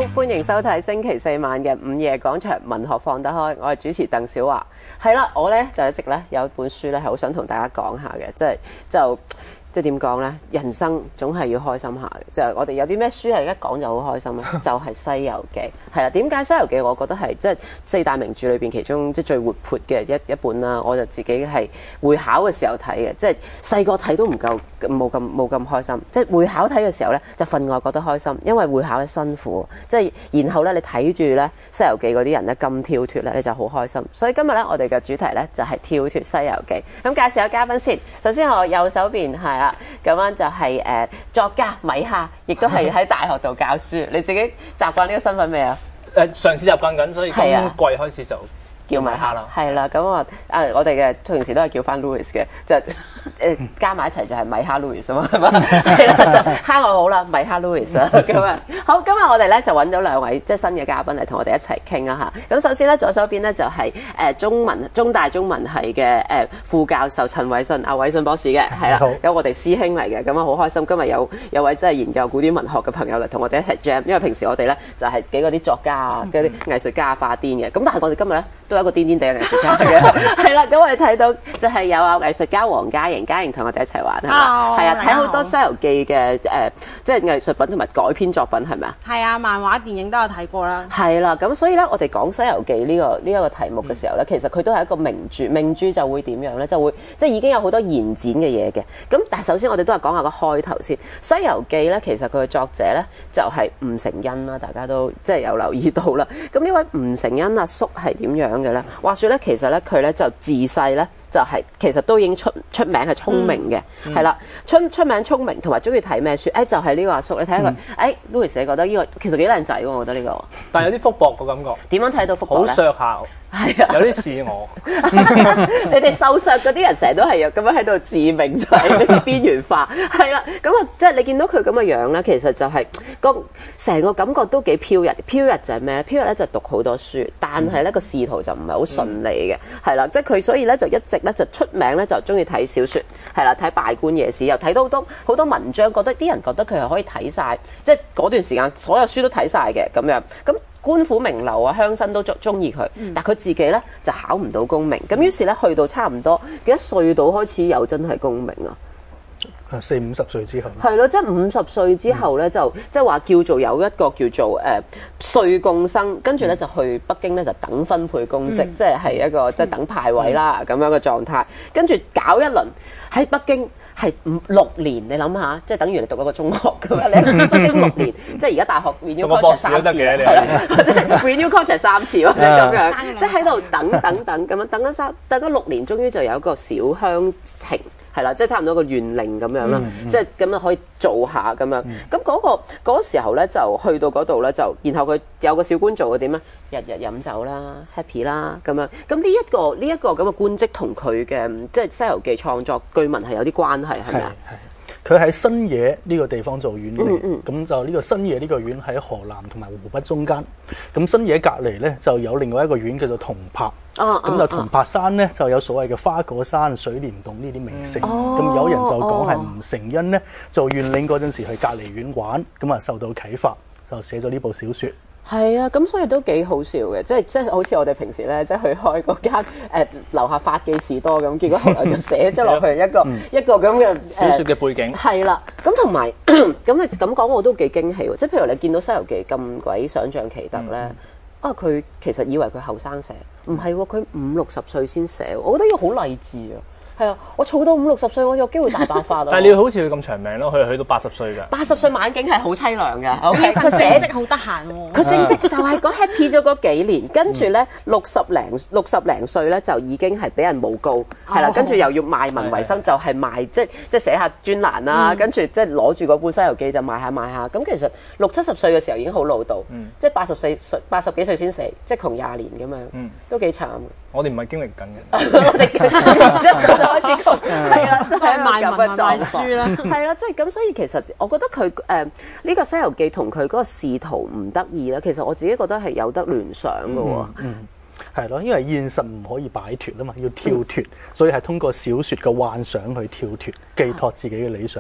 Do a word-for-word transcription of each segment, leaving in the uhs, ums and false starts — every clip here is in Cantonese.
歡迎收睇星期四晚嘅午夜廣場文學放得開，我係主持鄧小華。係啦，我咧就一直咧有一本書咧係好想同大家講下嘅，即係就即係點講咧？人生總係要開心下嘅，即係我哋有啲咩書係一講就好開心咧，就係《西遊記》。係啦，點解《西遊記》我覺得係即係四大名著裏邊其中即係最活潑嘅一一本啦？我就自己係會考嘅時候睇嘅，即係細個睇都唔夠冇咁冇咁開心，即係會考睇嘅時候咧就分外覺得開心，因為會考係辛苦，即係然後咧你睇住咧《西遊記》嗰啲人咧咁跳脱咧，你就好開心。所以今日咧我哋嘅主題咧就係跳脱《西遊記》。咁介紹下嘉賓先，首先我右手邊係啦，咁樣就係、是、誒、呃、作家米哈，亦都係喺大學度教書。你自己習慣呢個身份未啊？ 誒嘗試習慣緊，所以今季開始就叫米哈啦。 係啦，咁我誒我哋嘅平時都係叫翻 Louis 嘅，就誒、呃、加埋一齊就係米哈 Louis 啊嘛，係嘛？係啦，就蝦我好啦，米哈 Louis 啊咁啊。好，今日我哋咧就揾咗兩位即係新嘅嘉賓嚟同我哋一齊傾啊嚇。咁首先咧左手邊咧就係、是、誒、呃、中文中大中文系嘅誒副教授陳偉信，阿偉信博士嘅，係啦，有我哋師兄嚟嘅，咁啊好開心，今日有有位真係研究古典文學嘅朋友嚟同我哋一齊 jam， 因為平時我哋咧就係、是、幾個啲作家啊、嗰啲藝術家發癲嘅，咁但係我哋今日咧都有一個癲癲地嘅藝術家嘅，係啦，咁我哋睇到就係有啊藝術家黃嘉瑩，嘉瑩同我哋一齊玩係嘛？係啊，睇好多《西遊記》嘅誒，即係藝術品同埋改編作品係咪啊？ 係啊，漫畫、電影都有睇過啦。 係啦，咁所以咧，我哋講《西遊記》呢、呢個呢一、呢個題目嘅時候咧，其實佢都係一個名著，名著就會點樣咧？就會即係已經有好多延展嘅嘢嘅。咁但係首先我哋都係講下個開頭先，《西遊記》咧，其實佢嘅作者咧就係、係、吳承恩啦，大家都即係有留意到啦。咁呢位吳承恩阿叔係點樣嘅咧？話說咧，其實咧佢咧就自細咧就係、是、其實都已經出出名係聰明嘅，係、嗯、啦，出出名聰明同埋中意睇咩書？誒、哎、就係、是、呢個阿叔，你睇下佢，誒、嗯哎、Louis 你覺得呢、這個其實幾靚仔喎？我覺得呢、這個， 但係有啲福薄個感覺。點樣睇到福薄咧？ 好削下。係啊，有啲似我。 你哋瘦削嗰啲人成日都係咁樣喺度自命，就係呢個邊緣化。係啦，咁啊，即係你見到佢咁嘅樣咧，其實就係、是、個成個感覺都幾飄逸。飄逸就係咩咧？飄逸咧就讀好多書，但係咧個仕途就唔係好順利嘅。係啦，即係佢所以咧就一直咧就出名咧就中意睇小説，係啦，睇稗官野史，又睇到好多好多文章，覺得啲人覺得佢係可以睇晒，即係嗰段時間所有書都睇晒嘅咁樣咁。官府名流啊，鄉紳都中中意佢，但佢自己咧就考唔到功名，咁於是咧去到差唔多幾多歲到開始有真係功名啊？ 四五十歲之後。 係咯，即係五十歲之後咧，就即係話叫做有一個叫做誒歲貢生，跟住咧就去北京咧就等分配公職，即係係一個即係等派位啦咁樣嘅狀態，跟住搞一輪喺北京。係五六年，你諗下，即係等於你讀嗰個中學咁啊！你喺北京六年，即係而家大學 renew contract 三次，係啦，即係 renew contract 三次或者咁樣，即係喺度等等等咁樣，等咗三等咗六年，終於就有一個小鄉情。係啦，即係差唔多個縣令咁樣啦，嗯嗯、即係咁樣可以做下咁樣。咁、嗯、嗰、嗰個嗰、嗰個、時候咧，就去到嗰度咧，就然後佢有個小官做嘅點咧，日日飲酒啦 ，happy 啦咁樣。咁呢一個呢一、呢個咁嘅官職同佢嘅即係《西遊記》創作據聞係有啲關係，係咪啊？ 佢喺新野呢個地方做縣令，咁、嗯嗯、就呢個新野呢個縣喺河南同埋湖北中間。咁新野隔離咧就有另外一個縣叫做銅柏。咁、啊、就銅柏山咧、啊、就有所謂嘅花果山、水簾洞呢啲名勝。咁、嗯、有人就講係吳承恩咧做縣令嗰陣時去隔離縣玩，咁啊受到啟發，就寫咗呢部小説。 係啊，咁所以都幾好笑嘅，即係即係好似我哋平時咧，即係去開嗰間誒樓下發記士多咁，結果後來就寫咗落去一個、嗯、一個咁嘅小説嘅背景。 係啦，咁同埋咁你咁講我都幾驚喜喎，即係譬如你見到《西遊記》咁鬼想像奇特咧。嗯啊！佢其實以為佢後生寫，唔係喎，佢五六十歲先寫，我覺得要好勵志啊！係啊，我儲到五六十歲，我有機會大爆發啊！ 但係你要好似佢咁長命咯，佢去到八十歲㗎。 八十歲晚景係好凄涼㗎。O K， 佢寫職好得閒喎。 佢正職就係講 happy 咗嗰幾年，跟住咧六十零六十零歲咧就已經係俾人誣告，係啦，跟住又要賣文為生，就係賣即係即係寫下專欄啦，跟住即係攞住嗰本《西遊記》就賣下賣下。咁其實六七十歲嘅時候已經好老道，即係八十四歲八十幾歲先死，即係窮廿年咁樣，都幾慘嘅。 我哋唔係經歷緊嘅， 我哋一早就開始窮，係啦，即係賣文賣書啦， 係啦，即係咁，所以其實我覺得佢誒呢個《西遊記》同佢嗰個仕途唔得意咧，其實我自己覺得係有得聯想嘅喎。 嗯，係咯，因為現實唔可以擺脱啊嘛，要跳脱，所以係通過小説嘅幻想去跳脱，寄託自己嘅理想。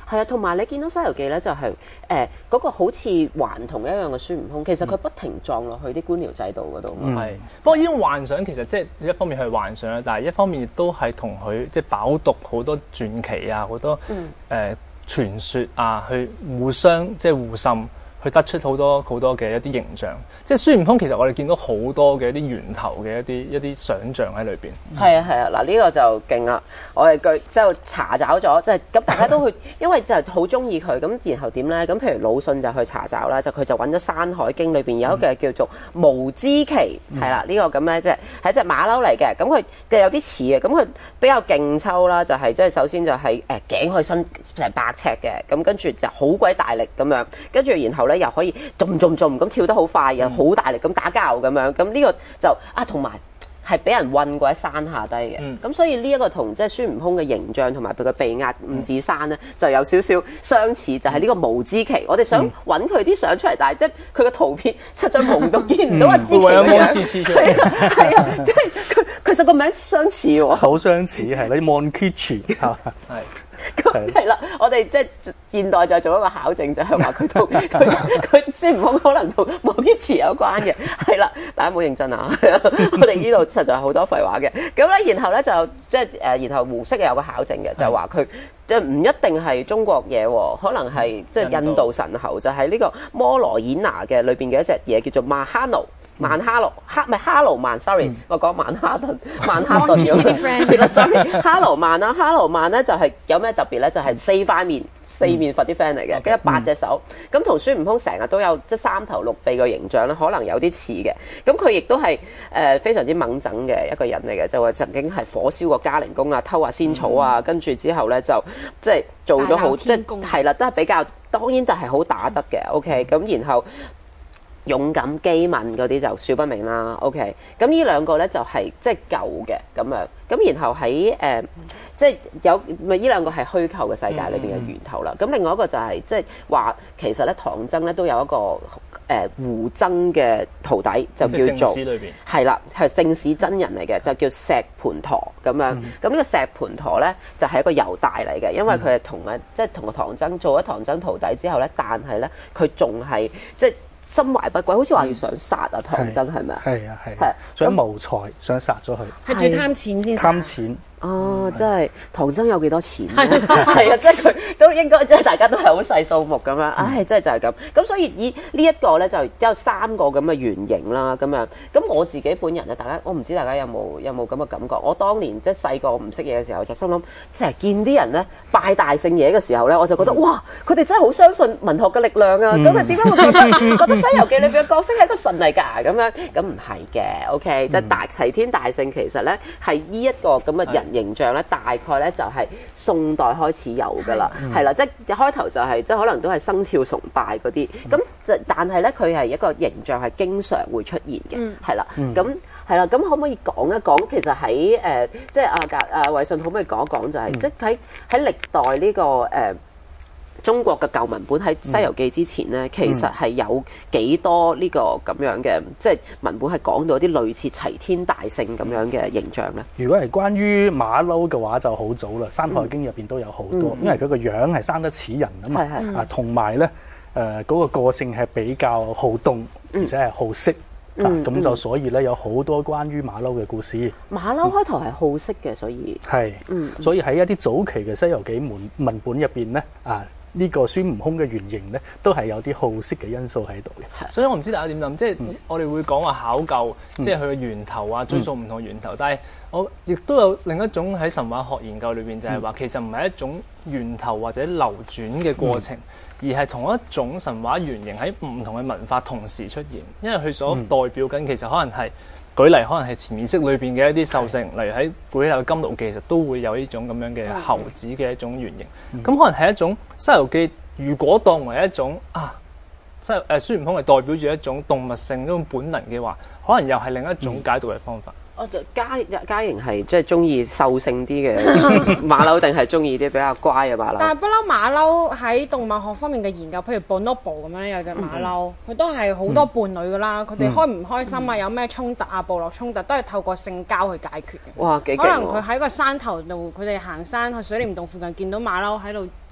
係啊，同埋你見到《西遊記》咧，就係誒嗰個好似頑童一樣嘅孫悟空，其實佢不停撞落去啲官僚制度嗰度嘛。 係、嗯，不過呢種幻想其實即係一方面係幻想啦，但係一方面亦都係同佢即係飽讀好多傳奇啊，好多誒、嗯呃、傳說啊，去互相即係互滲。去得出好多好多嘅一啲形象，即係孫悟空其實我哋見到好多嘅一啲源頭嘅一啲一啲想像喺裏邊。 係啊係啊，嗱呢、這個就勁啦！我哋據之後查找咗，即係咁大家都去，因為就係好中意佢，咁然後點咧？咁譬如魯迅就去查找啦，就佢就揾咗《山海經》裏邊有一個叫做無知奇，係、嗯、啦，呢、這個咁咧即係係一隻馬騮嚟嘅，咁佢嘅有啲似嘅，咁佢比較勁抽啦，就係即係首先就係誒頸可以伸成百尺嘅，咁跟住就好鬼大力咁樣，跟住然後咧又可以仲仲仲咁跳得好快，又好大力咁打交咁樣，咁呢個就啊同埋係俾人韞過喺山下低嘅，咁、嗯、所以呢一個同即係孫悟空嘅形象同埋佢嘅被壓五指山咧，就有少少相似，就係、是、呢個無知奇。我哋想揾佢啲相出嚟，但係即係佢嘅圖片實在朦到見唔到阿知奇嘅樣。係啊，係啊，即係佢其實個名相似喎， 好相似係你 Monkichi 係。 咁係啦，我哋即係現代就做一個考證，就係話佢同佢佢孫悟空可能同莫吉奇有關嘅，係啦，大家冇認真啊！我哋呢度實在好多廢話嘅。咁咧，然後咧就即係誒，然後胡適有個考證嘅，就係話佢即係唔一定係中國嘢，可能係即係印度神猴，就係呢個摩羅演拿嘅裏邊嘅一隻嘢叫做曼哈奴。曼哈羅哈咪哈羅曼 ，sorry，、嗯、我講曼哈頓，曼哈頓咁樣 ，sorry， 哈羅曼啦，哈羅曼咧就係有咩特別咧？就係、是、四塊面、四面佛啲 friend 嚟嘅，跟住八隻手，咁同孫悟空成日都有即係三頭六臂嘅形象咧，可能有啲似嘅。咁佢亦都係誒非常之猛整嘅一個人嚟嘅，就話曾經係火燒過嘉陵宮啊，偷下仙草啊，跟、嗯、住之後咧就即係做咗好即係係啦，都係比較當然就係好打得嘅 ，OK， 咁然後。勇敢機敏嗰啲就少不明啦 ，OK。咁呢兩個咧就係即係舊嘅咁樣，咁然後喺誒即係有咪呢兩個係虛構嘅世界裏邊嘅源頭啦。咁、嗯、另外一個就係即係話其實咧唐僧咧都有一個誒、呃、胡僧嘅徒弟就叫做係啦，係正史真人嚟嘅，就叫石盤陀咁樣。咁、嗯、呢個石盤陀咧就係、是、一個猶大嚟嘅，因為佢係同啊即係同個唐僧做咗唐僧徒弟之後咧，但係咧佢仲係即係。心懷不軌，好似話要想殺啊唐僧係咪啊？ 係啊係。係想謀財，想殺咗佢。 係最貪錢先。 貪錢。 哦，即係唐僧有幾多錢咧？係啊，即係佢都應該，即係大家都係好細數目咁樣。唉、哎，真係就係咁。咁所以以呢一個咧，就有三個咁嘅原型啦，咁樣。咁我自己本人咧，大家我唔知大家有冇有冇咁嘅感覺。我當年即係細個唔識嘢嘅時候，就心諗，成日見啲人咧拜大聖嘢嘅時候咧，我就覺得、嗯、哇，佢哋真係好相信文學嘅力量啊！咁啊點解會覺得覺得《西遊記》裏邊嘅角色係一個神嚟㗎？咁樣咁唔係嘅 ，OK，即係大齊天大聖其實咧係呢一個咁嘅人。形象咧，大概咧就係宋代開始有噶啦，係啦、嗯，即係一開頭就係、是、即係可能都係生肖崇拜嗰啲，咁、嗯、就但係咧佢係一個形象係經常會出現嘅，係啦，咁係啦，咁可唔可以講一講？其實喺誒、呃、即係阿格阿偉信可唔可以講一講、就是？就係、嗯、即係喺喺歷代呢、這個誒。呃中國嘅舊文本喺《西遊記》之前咧，嗯、其實係有幾多呢個咁樣嘅，即係文本係講到一啲類似齊天大聖咁樣嘅形象咧。 如果係關於馬騮嘅話，就好早啦，《山海經》入邊都有好多，嗯、因為佢個樣係生得似人啊嘛，嗯、啊同埋咧誒嗰個個性係比較好動，而且係好色。咁、嗯啊、就所以咧有好多關於馬騮嘅故事。 馬騮開頭係好色嘅，所以係，嗯，所以喺一啲早期嘅《西遊記》文文本入邊咧啊。呢個孫悟空嘅原型咧，都係有啲好色嘅因素喺度嘅。 所以我唔知大家點諗，即係、嗯、我哋會講話考究，即係佢嘅源頭啊，追溯唔同源頭。嗯、但係我亦都有另一種喺神話學研究裏邊，就係話其實唔係一種源頭或者流轉嘅過程，嗯、而係同一種神話原型喺唔同嘅文化同時出現。因為佢所代表緊其實可能係。舉例可能係潛意識裏邊嘅一啲獸性，例如喺古希臘金鑰記，其實都會有呢種咁樣嘅猴子嘅一種原型。咁、嗯、可能係一種《西遊記》，如果當為一種啊，西誒孫悟空係代表住一種動物性、一種本能嘅話，可能又係另一種解讀嘅方法。 我嘉嘉瑩係即係中意獸性啲嘅馬騮，定係中意啲比較乖嘅馬騮？ 但係不嬲馬騮喺動物學方面嘅研究，譬如 Bonobo 咁樣有隻馬騮，佢、嗯、都係好多伴侶噶啦。佢哋、嗯、開唔開心啊？嗯、有咩衝突啊？部落衝突都係透過性交去解決嘅。 哇，幾勁喎！ 可能佢喺個山頭度，佢哋行山去水簾洞附近見到馬騮喺度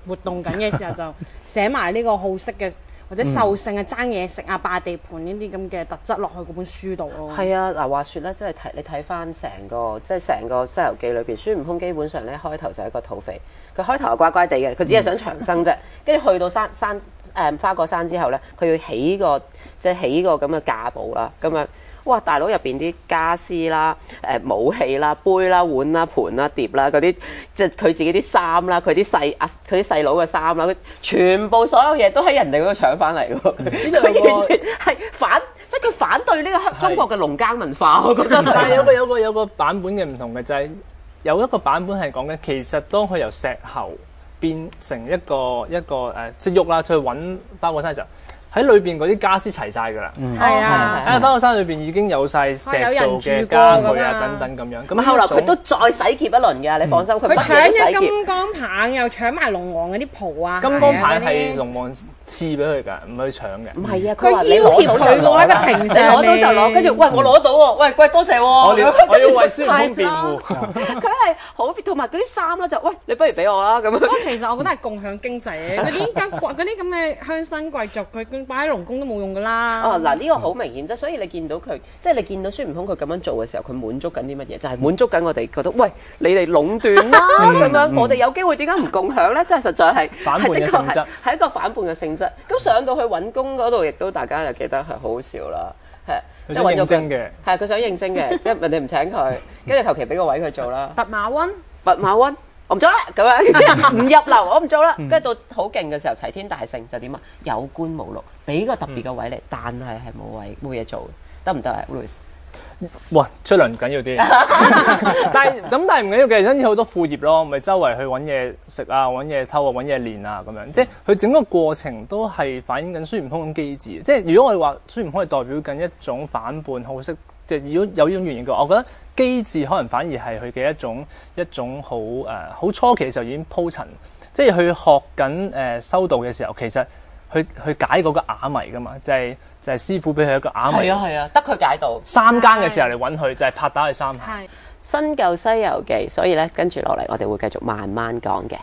活動緊嘅時候，就寫埋呢個好色嘅或者獸性啊、爭嘢食啊、霸地盤呢啲咁嘅特質落去嗰本書度咯。 係啊，嗱話説咧，即係睇你睇翻成個即係成個《西遊記》裏邊，孫悟空基本上咧開頭就係一個土匪，佢開頭係乖乖地嘅，佢只係想長生啫。跟住去到山山誒、嗯、花果山之後咧，佢要起個即係起個咁嘅架步啦，咁樣。哇！大佬入邊啲家私啦、誒武器啦、杯啦、碗啦、盤啦、碟啦嗰啲，即係佢自己啲衫啦、佢啲細阿佢啲細佬嘅衫啦，佢全部所有嘢都喺人哋嗰度搶翻嚟喎。佢完全係反，即係佢反對呢個中國嘅農耕文化。我覺得。 但係有個有個有個版本嘅唔同嘅就係、是、有一個版本係講緊，其實當佢由石猴變成一個一個誒識喐啦，出去揾花果山嘅時候。喺裏邊嗰啲家私齊晒㗎啦， 係啊！ 喺花果山裏邊已經有晒石做嘅家具啊，等等咁樣。 咁後來佢都再洗劫一輪㗎，你放心。佢佢搶咗金剛棒，又搶埋龍王嗰啲袍啊！ 金剛棒係龍王賜俾佢㗎，唔係佢搶嘅。 唔係啊， 佢要挾佢攞一個停上， 攞到就攞，跟住喂我攞到喎，喂喂多謝喎。 我要我要為孫悟空辯護。 佢係好，同埋嗰啲衫咧就喂你不如俾我啦咁樣。 不過其實我覺得係共享經濟嘅，嗰啲家嗰啲咁嘅鄉紳貴族，佢擺喺龍宮都冇用㗎啦。 哦嗱，呢個好明顯啫，所以你見到佢，即係你見到孫悟空佢咁樣做嘅時候，佢滿足緊啲乜嘢？就係滿足緊我哋覺得，喂，你哋壟斷啦咁樣，我哋有機會點解唔共享咧？真係實在係反叛嘅性質， 係一個反叛嘅性質。咁上到去揾工嗰度，亦都大家就記得係好好笑啦，係即係應徵嘅， 係佢想應徵嘅，即係人哋唔請佢，跟住求其俾個位佢做啦。 弼馬溫， 弼馬溫。我唔做啦，咁樣唔入流，我唔做啦。跟住到好勁嘅時候，齊天大聖就點啊？有官冇祿，俾個特別嘅位嚟，但係係冇位冇嘢做嘅，得唔得啊 ，Louis？ 哇，出糧緊要啲，但係咁但係唔緊要嘅，真係好多副業咯，咪周圍去揾嘢食啊，揾嘢偷啊，揾嘢練啊咁樣，即係佢整個過程都係反映緊孫悟空嘅機智。即係如果我哋話孫悟空係代表緊一種反叛好色。即係如果有呢種原因嘅，我覺得機智可能反而係佢嘅一種一種好誒好初期嘅時候已經鋪陳，即係佢學緊誒、呃、修道嘅時候，其實去去解嗰個啞謎噶嘛，就係、是、就係、是、師傅俾佢一個啞謎。 係啊係啊，得佢解到。 三更嘅時候嚟揾佢，就係、是、拍打佢三下。 係新舊西遊記，所以咧跟住落嚟，我哋會繼續慢慢講嘅。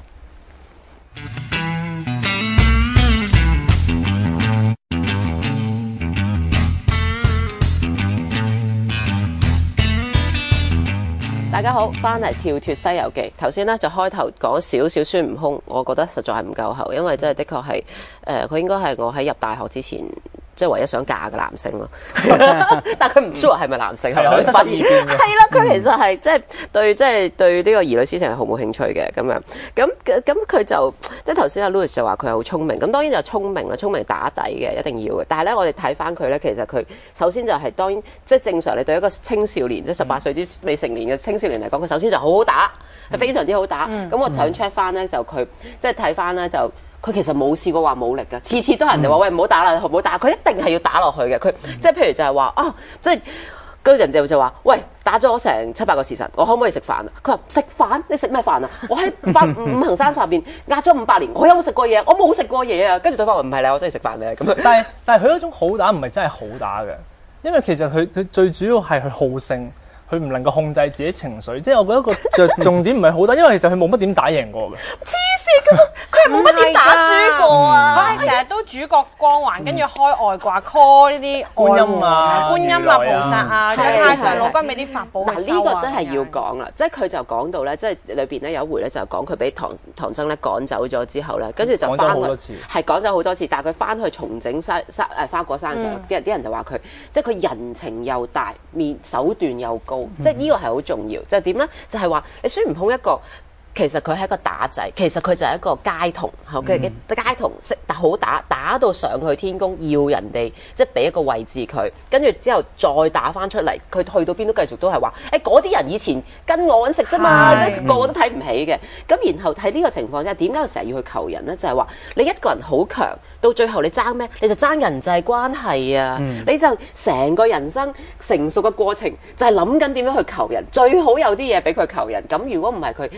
大家好，翻嚟跳脱西遊記。頭先咧就開頭講少少孫悟空，我覺得實在係唔夠喉，因為真係的確係誒，佢、呃、應該係我喺入大學之前即係唯一想嫁嘅男性咯。但係佢唔 sure 係咪男性，係咪七十二變嘅？係啦，佢其實係即係對即係對呢個兒女師承係毫無興趣嘅咁樣。咁咁佢就即係頭先阿 Louis 就話佢係好聰明，咁當然就聰明啦，聰明打底嘅一定要嘅。但係咧，我哋睇翻佢咧，其實佢首先就係、是、當然即係正常，你對一個青少年即係十八歲之未成年嘅青少年嚟講，佢首先就好好打，係非常之好打。咁、嗯、我想 check 翻咧，就佢即係睇翻咧就。佢其實冇試過話冇力㗎，次次都係人哋話喂唔好打啦，唔好打，佢一定係要打落去嘅。佢即係譬如就係話啊，即係跟人哋就話喂打咗成七八個時辰，我可唔可以食飯啊？佢話食飯？你食咩飯啊？我喺八五行山上邊壓咗五百年，我有冇食過嘢？我冇食過嘢啊！跟住對方話唔係啦，我真係食飯咧咁樣。但係但係佢嗰種好打唔係真係好打嘅，因為其實佢佢最主要係佢好勝。佢唔能夠控制自己情緒，即係我覺得個著重點唔係好大，因為其實佢冇乜點打贏過嘅。黐線㗎，佢係冇乜點打輸過啊！ 佢係成日都主角光環，跟住開外掛 call 呢啲觀音啊、 觀音啊、菩薩啊，太上老君俾啲法寶。 嗱呢個真係要講啦，即係佢就講到咧，即係裏邊咧有一回咧就講佢俾唐唐僧咧趕走咗之後咧，跟住就翻去係趕走好多次，但係佢翻去重整山山誒花果山嘅時候，啲人啲人就話佢即係佢人情又大，面手段又高。即係呢個係好重要，就係點咧？就係話你孫悟空一個，其實佢係一個打仔，其實佢就係一個街童，嘅嘅街童識打好打，打到上去天宮要人哋即係俾一個位置佢，跟住之後再打翻出嚟，佢去到邊都繼續都係話，誒嗰啲人以前跟我揾食啫嘛，個個都睇唔起嘅。咁然後喺呢個情況之下，點解成日要去求人咧？就係話你一個人好強。到最後你爭咩？你就爭人際關係啊！嗯、你就成個人生成熟嘅過程就係諗緊點樣去求人，最好有啲嘢俾佢求人。咁如果唔係佢，佢成個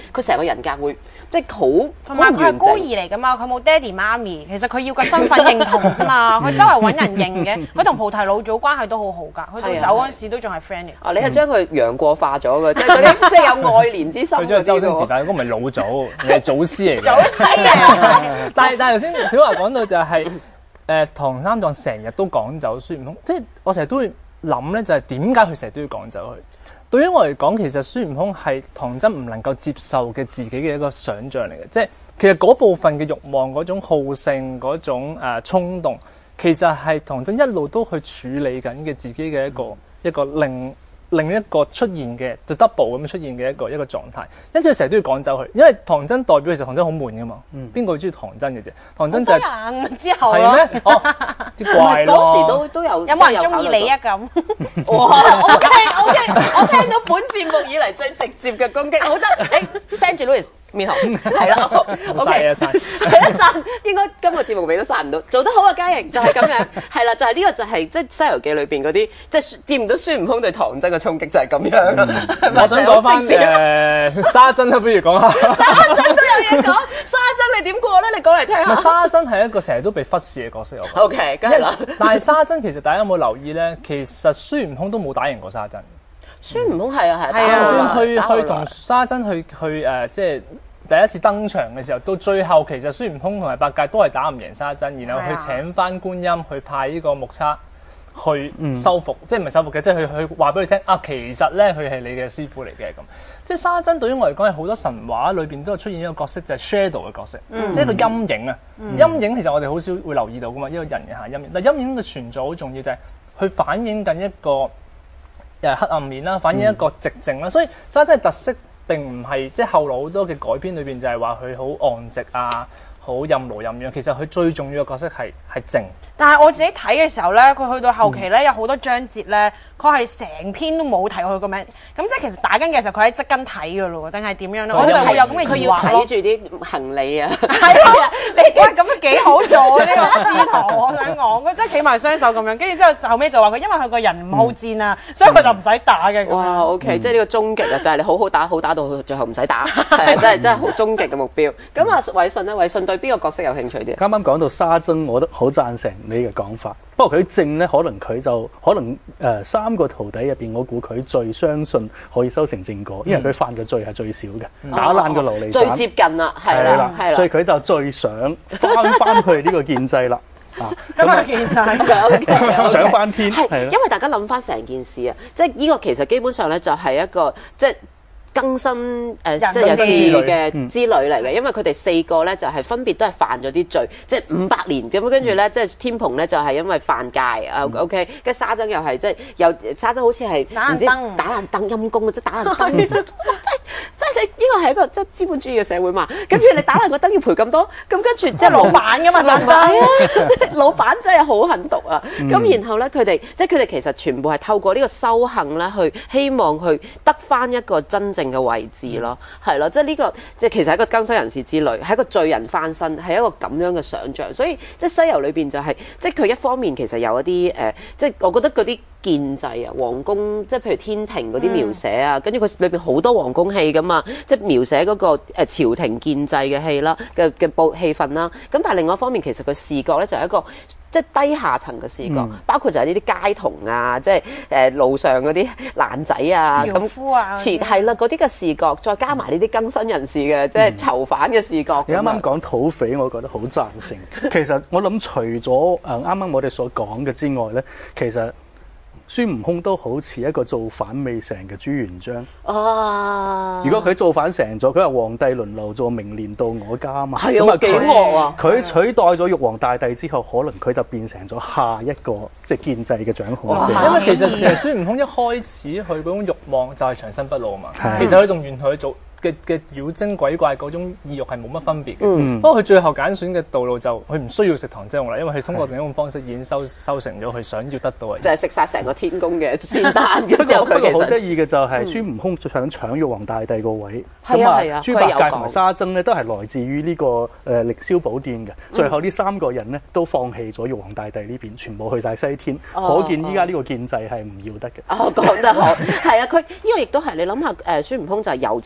個人格會即係好同埋佢係孤兒嚟㗎嘛，佢冇爹哋媽咪，其實佢要個身份認同啫嘛，佢周圍揾人認嘅，佢同菩提老祖關係都好好㗎，佢到走嗰陣時都仲係 friend 嚟。 啊，你係將佢楊過化咗嘅，即係嗰啲即係有愛憐之心。 佢將周星馳，但係嗰個唔係老祖，你係祖師嚟嘅。 祖師啊！ 但係但係頭先小華講到就係、是、誒、呃、唐三藏成日都趕走孫悟空，即係我成日都會諗咧，就係點解佢成日都要趕走佢？對於我嚟講，其實孫悟空係唐僧唔能夠接受嘅自己嘅一個想像嚟嘅，即係其實嗰部分嘅慾望、嗰種好勝、嗰種誒、呃、衝動，其實係唐僧一路都去處理緊嘅自己嘅一個、嗯、一個另另一個出現嘅就 double 咁樣出現嘅一個一個狀態，因此佢成日都要趕走佢，因為唐僧代表其實唐僧好悶噶嘛，邊個會中意唐僧嘅啫？唐僧就係、 人之後咯， 係咩？哦，啲怪咯。 當時都都有有冇人中意你啊？咁哇！我聽我聽我聽到本節目以嚟最直接嘅攻擊，我覺得誒 ，Benji Louis 面紅係啦，OK，係一散應該今個節目尾都散唔到，做得好啊，嘉瑩就係咁樣，係啦，就係呢個就係即係《西遊記》裏邊嗰啲，即係見唔到孫悟空對唐僧嘅衝擊就係咁樣。 我想講翻誒沙僧啦，不如講下。 沙僧都有嘢講，沙僧你點過咧？你講嚟聽下。 沙僧係一個成日都被忽視嘅角色，我覺得。 OK，梗係啦。 但係沙僧其實大家有冇留意咧？其實孫悟空都冇打贏過沙僧。 孫悟空係啊係啊， 就算去去同沙僧去去誒，即係。第一次登場嘅時候，到最後其實孫悟空同埋八戒都係打唔贏沙僧，然後去請翻觀音去派呢個木叉去收服，嗯、即係唔係收服嘅，即係去去話俾佢聽啊，其實咧佢係你嘅師傅嚟嘅咁。即係沙僧對於我嚟講係好多神話裏邊都有出現一個角色，就係、是、shadow 嘅角色，嗯、即係一個陰影啊。嗯、陰影其實我哋好少會留意到噶嘛，一個人嘅下陰影。但係陰影嘅存在好重要，就係、是、佢反映緊一個誒黑暗面啦，反映一個寂靜啦。嗯、所以沙僧嘅特色。並唔係即係後來好多嘅改編裏邊就係話佢好戇直啊，好任勞任怨。其實佢最重要嘅角色係係靜。 但係我自己睇嘅時候咧，佢去到後期咧，嗯、有好多章節咧，佢係成篇都冇提佢個名。咁即係其實打緊嘅時候，佢喺側跟睇㗎咯，定係點樣咧？我就會有咁嘅疑惑咯。佢要睇住啲行李啊，係咯，你喂咁樣幾好做啊！呢個師徒，我想講，佢真係企埋雙手咁樣，跟住之後後尾就話佢因為佢個人唔好戰啊，嗯、所以佢就唔使打嘅。 哇 ，OK，、嗯、即係呢個終極啊，就係、是、你好好打，好打到最後唔使打，係啊，真係真係好終極嘅目標。咁啊，偉信咧，偉信對邊個角色有興趣啲？ 啱啱講到沙僧，我都好贊成你嘅講法。不過佢正咧，可能佢就可能誒、呃、三個徒弟入邊，我估佢最相信可以修成正果，因為佢犯嘅罪係最少嘅，嗯、打爛個琉璃盞、哦、最接近啦，係啦，係啦，所以佢就最想翻翻去呢個建制啦。啊， 咁啊建制嘅， 想翻天係，因為大家諗翻成件事啊，即係呢個其實基本上咧就係一個即係。更新誒、呃、即係日誌嘅之旅嚟嘅，因為佢哋四個咧就係、是、分別都係犯咗啲罪，即係五百年咁跟住咧，即係天蓬咧就係、是、因為犯戒啊、嗯、，OK， 跟住沙僧又係即係又沙僧好似係唔知打爛燈陰公啊，即係打爛燈，即係即係即係你呢個係一個即係資本主義嘅社會嘛，跟住你打爛個燈要賠咁多，咁跟住即係老闆㗎嘛，就係啊，老闆真係好狠毒啊，咁、嗯、然後咧佢哋即係佢哋其實全部係透過呢個修行咧去希望去得返一個真正嘅位置咯，係咯，即係呢個即係其實係一個更生人士之旅，係一個罪人翻身，係一個咁樣嘅想像。所以即係西遊裏邊就係、是，即係佢一方面其實有一啲誒、呃，即係我覺得嗰啲建制啊、皇宮，即係譬如天庭嗰啲描寫啊，跟住佢裏邊好多皇宮戲噶嘛，即係描寫嗰個誒朝廷建制嘅戲啦嘅嘅佈氣氛啦。咁但係另外一方面，其實佢視覺咧就係一個即係低下層嘅視覺，嗯、包括就係呢啲街童啊，即係誒路上嗰啲爛仔啊， 樵夫啊， 係啦嗰啲嘅視覺，再加埋呢啲更新人士嘅、嗯、即係囚犯嘅視覺。 你啱啱講土匪，我覺得好贊成。其實我諗除咗誒啱啱我哋所講嘅之外咧，其實孫悟空都好似一個造反未成嘅朱元璋。 啊！ 如果佢造反成咗，佢係皇帝輪流做，明年到我家嘛。 係啊，幾惡啊！ 佢取代咗玉皇大帝之後，可能佢就變成咗下一個即係建制嘅掌控者。 因為其實其實孫悟空一開始佢嗰種慾望就係長生不老嘛。其實佢同玄台做嘅嘅妖精鬼怪嗰種意欲係冇乜分別嘅，嗯、不過佢最後揀選嘅道路就佢唔需要食唐僧肉啦，因為佢通過另一種方式已經收收成咗佢想要得到嘅， 就係食晒成個天宮嘅仙丹。咁就佢其實好得意嘅就係孫悟空想搶玉皇大帝個位，咁啊豬八戒同埋沙僧咧都係來自於呢個誒凌霄寶殿嘅，最後呢三個人咧都放棄咗玉皇大帝呢邊，全部去晒西天，哦、可見依家呢個建制係唔要得嘅。 哦，講得好，係啊，佢呢、呢個亦都係你諗下誒，孫悟空就係由始至終。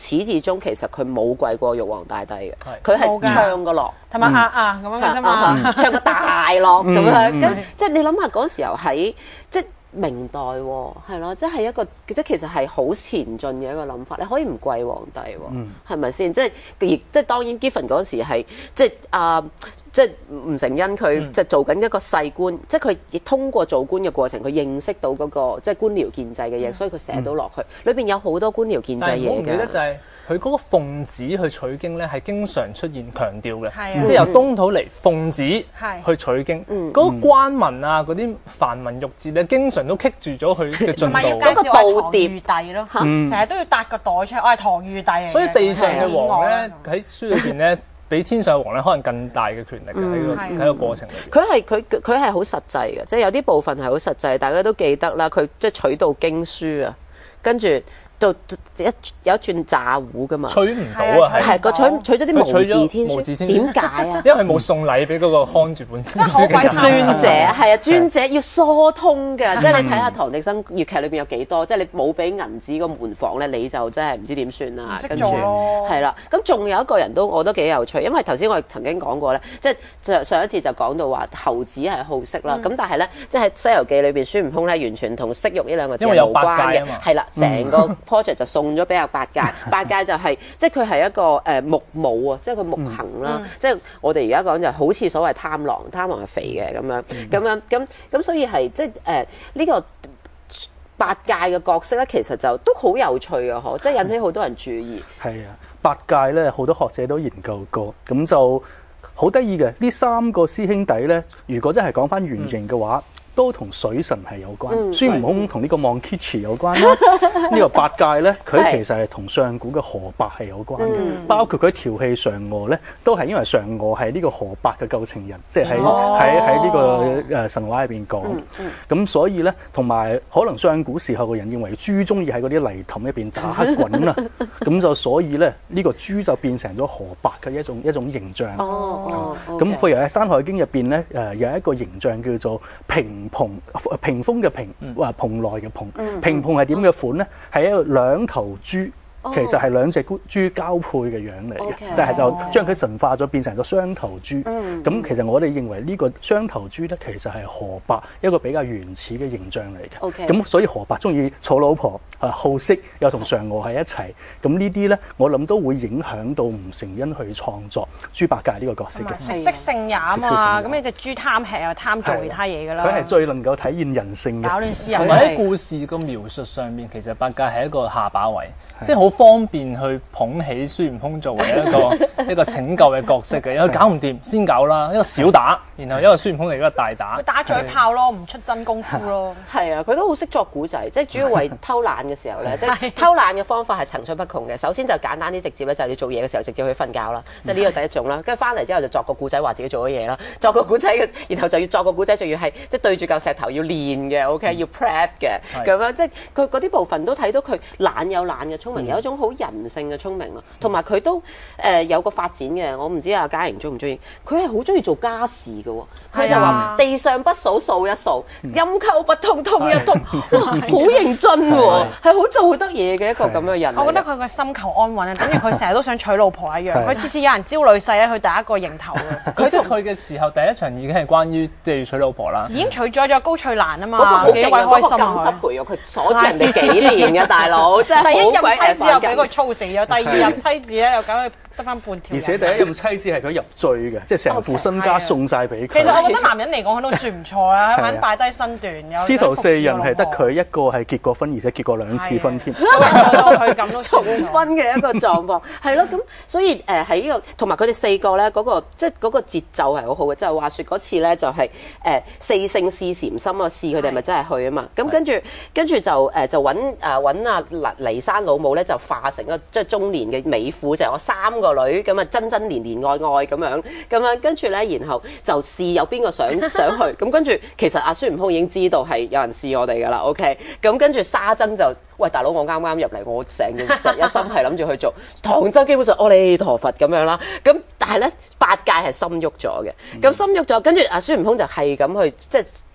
終其實佢冇跪過玉皇大帝嘅，佢係唱個樂， 同埋啊啊咁樣嘅啫嘛， 唱個大樂咁樣。咁即係你諗下嗰時候喺即係明代喎，係咯，即係一個即係其實係好前進嘅一個諗法。你可以唔跪皇帝喎，係咪先？即係亦即係當然 Giffen 嗰時係即係啊。即係吳承恩佢即係做緊一個細官，嗯、即係佢亦通過做官嘅過程，佢認識到嗰、那個即係官僚建制嘅嘢，嗯、所以佢寫到落去。裏邊有好多官僚建制嘢嘅。但係我唔記得就係佢嗰個奉旨去取經咧，係經常出現強調嘅，嗯、即係由東土嚟奉旨去取經。嗰、嗯、個關文啊，嗰啲繁文縟節咧，經常都棘住咗佢嘅進度。 唔係要介紹我係唐玉帝咯，成日都要搭個袋出嚟，我係唐玉帝嚟嘅。 所以地上嘅王咧喺書裏邊咧。比天上皇咧可能更大嘅權力嘅喺個喺個過程裏邊。佢係佢佢係好實際嘅，即係有啲部分係好實際，大家都記得啦。佢即係取道經書啊，跟住到一有一轉詐糊噶嘛， 取唔到啊，係係個取取咗啲無字天書，點解啊？ 因為冇送禮俾嗰個看住本經書嘅尊者，係啊，尊者要疏通嘅，即係你睇下唐滌生粵劇裏邊有幾多，即係你冇俾銀紙個門房咧，你就真係唔知點算啦。跟住係啦，咁仲有一個人都我都幾有趣，因為頭先我曾經講過咧，即係上上一次就講到話猴子係好色啦，咁但係咧，即係《西遊記》裏邊孫悟空咧，完全同色欲呢兩個字係無關嘅，係啦，成個 project 就送咗俾阿八戒，八戒就係、是、即係佢係一個誒木母啊，即係佢木行啦，嗯、即係我哋而家講就好似所謂貪狼，貪狼係肥嘅咁樣，咁、嗯、樣咁咁，所以係即係誒呢個八戒嘅角色咧，其實就都好有趣啊！嗬，即係引起好多人注意。 係啊，八戒咧好多學者都研究過，咁就好得意嘅。呢三個師兄弟咧，如果真係講翻原型嘅話。嗯都同水神係有關，嗯、孫悟空同呢個望 Kichi 有關啦。呢個八戒咧，佢其實係同上古嘅河伯係有關嘅，嗯、包括佢調戲嫦娥咧，都係因為嫦娥係呢個河伯嘅舊情人，即係喺喺喺呢個誒神話入邊講。咁、嗯嗯、所以咧，同埋可能上古時候嘅人認為豬中意喺嗰啲泥凼入邊打黑滾啊，咁就所以咧呢、呢個豬就變成咗河伯嘅一種一種形象。 哦， 咁譬如喺《山海經》入邊咧，誒有一個形象叫做屏蓬，屏風嘅屏，話蓬萊嘅蓬，屏蓬係點嘅款咧？係一個兩頭豬。其實係兩隻豬交配嘅樣嚟嘅，okay, 但係就將佢神化咗，變成個雙頭豬。咁、嗯、其實我哋認為呢個雙頭豬咧，其實係河伯一個比較原始嘅形象嚟嘅。咁 Okay. 所以河伯中意娶老婆，啊好色，又同嫦娥喺一齊。咁呢啲咧，我諗都會影響到吳承恩去創作豬八戒呢個角色嘅。 食色性也啊嘛，咁你隻豬貪吃又貪做其他嘢㗎啦。 佢係最能夠體現人性嘅。 搞亂私人。 喺故事個描述上面，其實八戒係一個下把位。即係好方便去捧起孫悟空作為一個一個拯救嘅角色嘅，因為搞唔掂先搞啦，一個小打，然後因為孫悟空嚟一個大打， 佢打嘴炮咯，唔出真功夫咯。 係啊，佢都好識作古仔，即係主要為偷懶嘅時候咧，即係偷懶嘅方法係層出不窮嘅。首先就簡單啲直接咧，就係你做嘢嘅時候直接去瞓覺啦，即係呢個第一種啦。跟住翻嚟之後就作個古仔話自己做咗嘢啦，作個古仔嘅，然後就要作個古仔，仲要係即係對住嚿石頭要練嘅 ，OK，要 prep 嘅咁樣，即係佢嗰啲部分都睇到佢懶有懶嘅聰明，有一種好人性嘅聰明咯，同埋佢都誒、呃、有個發展嘅。我唔知阿嘉瑩中唔中意？佢係好中意做家事嘅喎。佢就話地上不數數一數，陰溝不通通一通，哇，好認真喎，係好做得嘢嘅一個咁嘅人。 我覺得佢個心求安穩啊，等於佢成日都想娶老婆一樣。佢次次有人招女婿咧，佢第一個迎頭嘅。 佢識佢嘅時候，第一場已經係關於即係娶老婆啦。 已經娶咗咗高翠蘭啊嘛， 嗰個好勁啊！嗰個咁失陪啊，佢鎖住人哋幾年嘅大佬，真係好鬼妻子又俾佢操死咗，第二任妻子咧又搞佢得翻半條。 而且第一任妻子係佢入贅嘅，即係成副身家送晒俾佢。 其實我覺得男人嚟講，佢都算唔錯啦，肯擺低身段。 師徒四人係得佢一個係結過婚，而且結過兩次婚添。 佢咁都重婚嘅一個狀況，係咯。咁所以誒喺呢個同埋佢哋四個咧，嗰個即係嗰個節奏係好好嘅。即係話説嗰次咧，就係誒四聖試禪心啊，試佢哋係咪真係去啊嘛。咁跟住跟住就誒就揾誒揾阿驪山老母咧，就化成一個即係中年嘅美婦，就係我三個女咁啊，真真連連愛愛咁樣咁樣。跟住咧，然後就試有邊個想想去。咁跟住其實阿孫悟空已經知道係有人試我哋噶啦。OK，咁跟住沙僧就喂大佬，我啱啱入嚟，我成件事一心係諗住去做。唐僧基本上阿彌陀佛咁樣啦。咁但係咧八戒係心喐咗嘅。咁心喐咗，跟住阿孫悟空就係咁去即係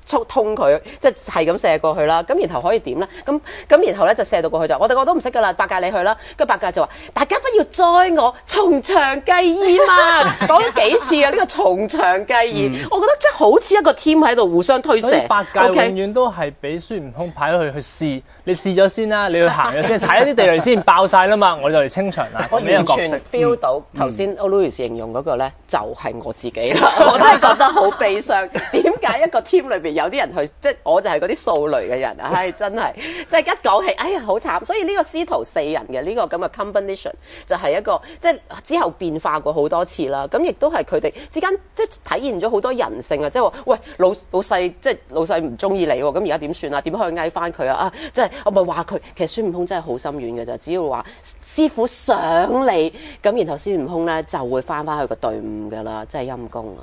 衝通佢，即係係咁射過去啦。咁然後可以點咧？咁咁然後咧就射到過去就，我哋個都唔識噶啦。八戒你去啦，跟住八戒就話：大家不要栽我，從長計議嘛。講咗幾次啊？呢個從長計議，嗯、我覺得即係好似一個 team 喺度互相推射。 所以八戒永遠都係俾孫悟空派咗去去試，你試咗先啦，你去行咗先，踩一啲地雷先爆晒啦嘛，我就嚟清場啦。 我完全 feel 到頭先 Louis 形容嗰個咧，就係我自己啦。我真係覺得好悲傷。點解一個 team 裏邊有啲人去，即係我就係嗰啲掃雷嘅人啊！唉，真係，即係一講起，哎呀好慘。所以呢個師徒四人嘅呢個咁嘅 combination 就係一個即係之後變化過好多次啦。咁亦都係佢哋之間即係體現咗好多人性啊！即係話喂老老細，即係老細唔中意你喎，咁而家點算啊？點可以嗌翻佢啊？啊，即係我咪話佢，其實孫悟空真係好心軟嘅咋，只要話師傅想你，咁然後孫悟空咧就會翻翻去個隊伍噶啦，真係陰功啊！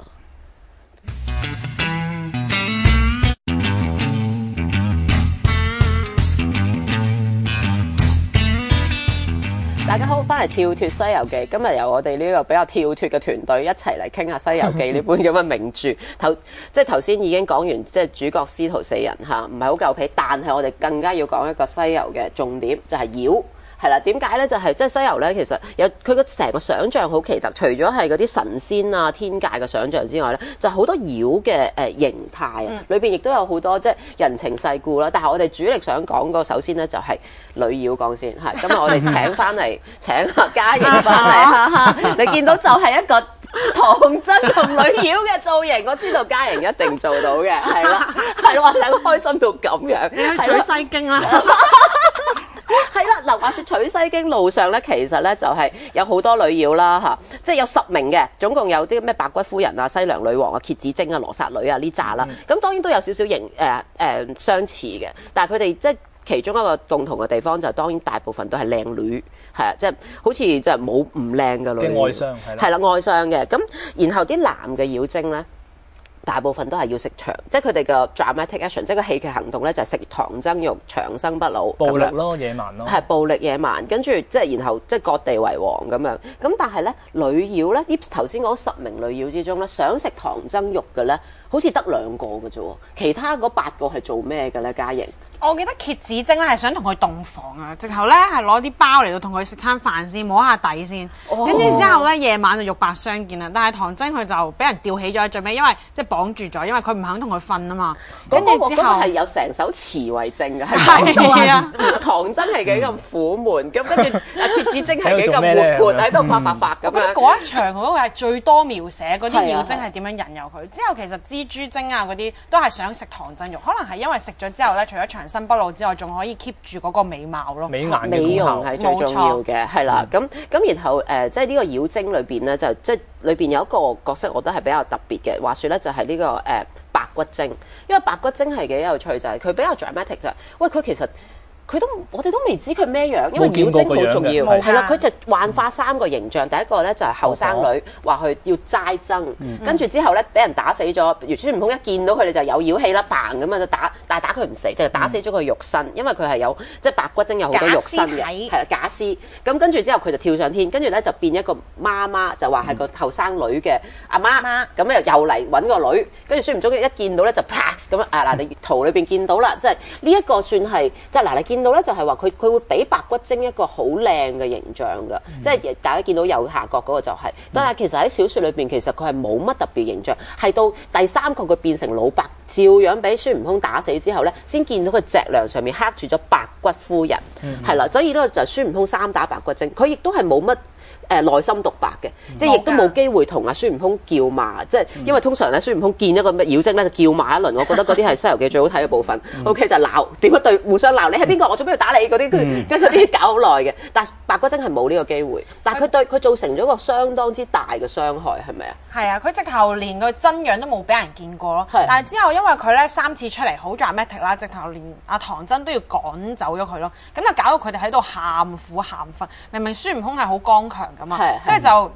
大家好，翻嚟跳脱西遊記，今日由我哋呢個比較跳脱嘅團隊一齊嚟傾下西遊記呢本咁嘅名著。頭即係頭先已經講完，即係主角師徒四人嚇，唔係好夠皮，但係我哋更加要講一個西遊嘅重點，就係妖。係啦，點解咧？就係、是、即係西遊咧，其實有佢個成個想像好奇特。除咗係嗰啲神仙啊、天界嘅想像之外咧，就好、是、多妖嘅誒、呃、形態啊，裏邊亦都有好多即係人情世故啦。但係我哋主力想講個，首先咧就係、是、女妖講先嚇。今日我哋請翻嚟請阿嘉瑩翻嚟，你見到就係一個唐僧同女妖嘅造型，我知道嘉瑩一定做到嘅，係啦，係話兩個開心到咁樣， 你去取西經啦。 係啦，嗱，話說取西經路上咧，其實咧就係有好多女妖啦嚇，即係有十名嘅，總共有啲咩白骨夫人啊、西涼女王啊、蝎子精啊、羅剎女啊呢扎啦。咁、嗯、當然都有少少形誒誒相似嘅，但係佢哋即係其中一個共同嘅地方就係當然大部分都係靚女，係啊，即係好似即係冇唔靚嘅女。嘅外傷係啦。係啦，外傷嘅。咁然後啲男嘅妖精咧，大部分都係要食長，即係佢哋嘅 dramatic action，即係個戲劇行動咧，就係食唐僧肉，長生不老。 暴力咯，野蠻咯。 係暴力野蠻，跟住即係然後即係各地為王咁樣。咁但係咧，女妖咧，呢頭先講十名女妖之中咧，想食唐僧肉嘅咧，好似得兩個嘅啫喎，其他嗰八個係做咩嘅咧？嘉瑩。 我記得蝎子精咧係想同佢洞房啊，直頭咧係攞啲包嚟到同佢食餐飯先，摸下底先，跟住、哦、之後咧夜晚就肉白相見啦。但係唐僧佢就俾人吊起咗喺最尾，因為即係綁住咗，因為佢唔肯同佢瞓啊嘛。跟住之後係有成手詞為證嘅，係啊，唐僧係幾咁苦悶，咁跟住阿蝎子精係幾咁活潑喺度發發發咁樣。嗰一場嗰個係最多描寫嗰啲妖精係點樣引誘佢。之後其實蜘蛛精啊嗰啲都係想食唐僧肉，可能係因為食咗之後咧，除咗長生不老之外，仲可以 keep 住嗰個美貌咯。美顏美容係最重要嘅，係啦。咁咁然後誒、呃，即係呢個妖精裏邊咧，就即係裏邊有一個角色，我覺得係比較特別嘅。話説咧，就係、是、呢、這個誒、呃、白骨精，因為白骨精係幾有趣，就係、是、佢比較 dramatic 就係，喂佢其實。佢都我哋都未知佢咩樣，因為妖精好重要，係啦，佢就幻化三個形象。第一個咧就係後生女，話佢要齋僧，跟住之後咧俾人打死咗。如孫悟空一見到佢哋就有妖氣啦，嘭咁啊就打，但係打佢唔死，就係打死咗佢肉身，因為佢係有即係白骨精有好多肉身嘅，係啦假屍。咁跟住之後佢就跳上天，跟住咧就變一個媽媽，就話係個後生女嘅阿媽，咁又又嚟揾個女，跟住孫悟空一見到咧就啪咁啊嗱，你圖裏邊見到啦，即係呢一個算係即係嗱你見。到咧就係話佢佢會俾白骨精一個好靚嘅形象㗎，嗯、即係大家見到右下角嗰個就係、是，但係其實喺小説裏邊其實佢係冇乜特別形象，係到第三個佢變成老白，照樣俾孫悟空打死之後咧，先見到佢脊梁上面刻住咗白骨夫人，係啦、嗯，所以呢個就係孫悟空三打白骨精，佢亦都係冇乜。誒內心獨白嘅，即係亦都冇機會同阿孫悟空叫罵，即係因為通常咧孫悟空見一個咩妖精咧就叫罵一輪，我覺得嗰啲係《西遊記》最好睇嘅部分。O K 就鬧點樣對互相鬧，你係邊個？我做咩要打你？嗰啲即係嗰啲搞好耐嘅。但係白骨精係冇呢個機會，但係佢對佢造成咗個相當之大嘅傷害，係咪啊？係啊，佢直頭連個真樣都冇俾人見過咯。但係之後因為佢咧三次出嚟好 dramatic 啦，直頭連阿唐僧都要趕走咗佢咯，咁就搞到佢哋喺度喊苦喊忽。明明孫悟空係好剛強。咁啊，跟住就一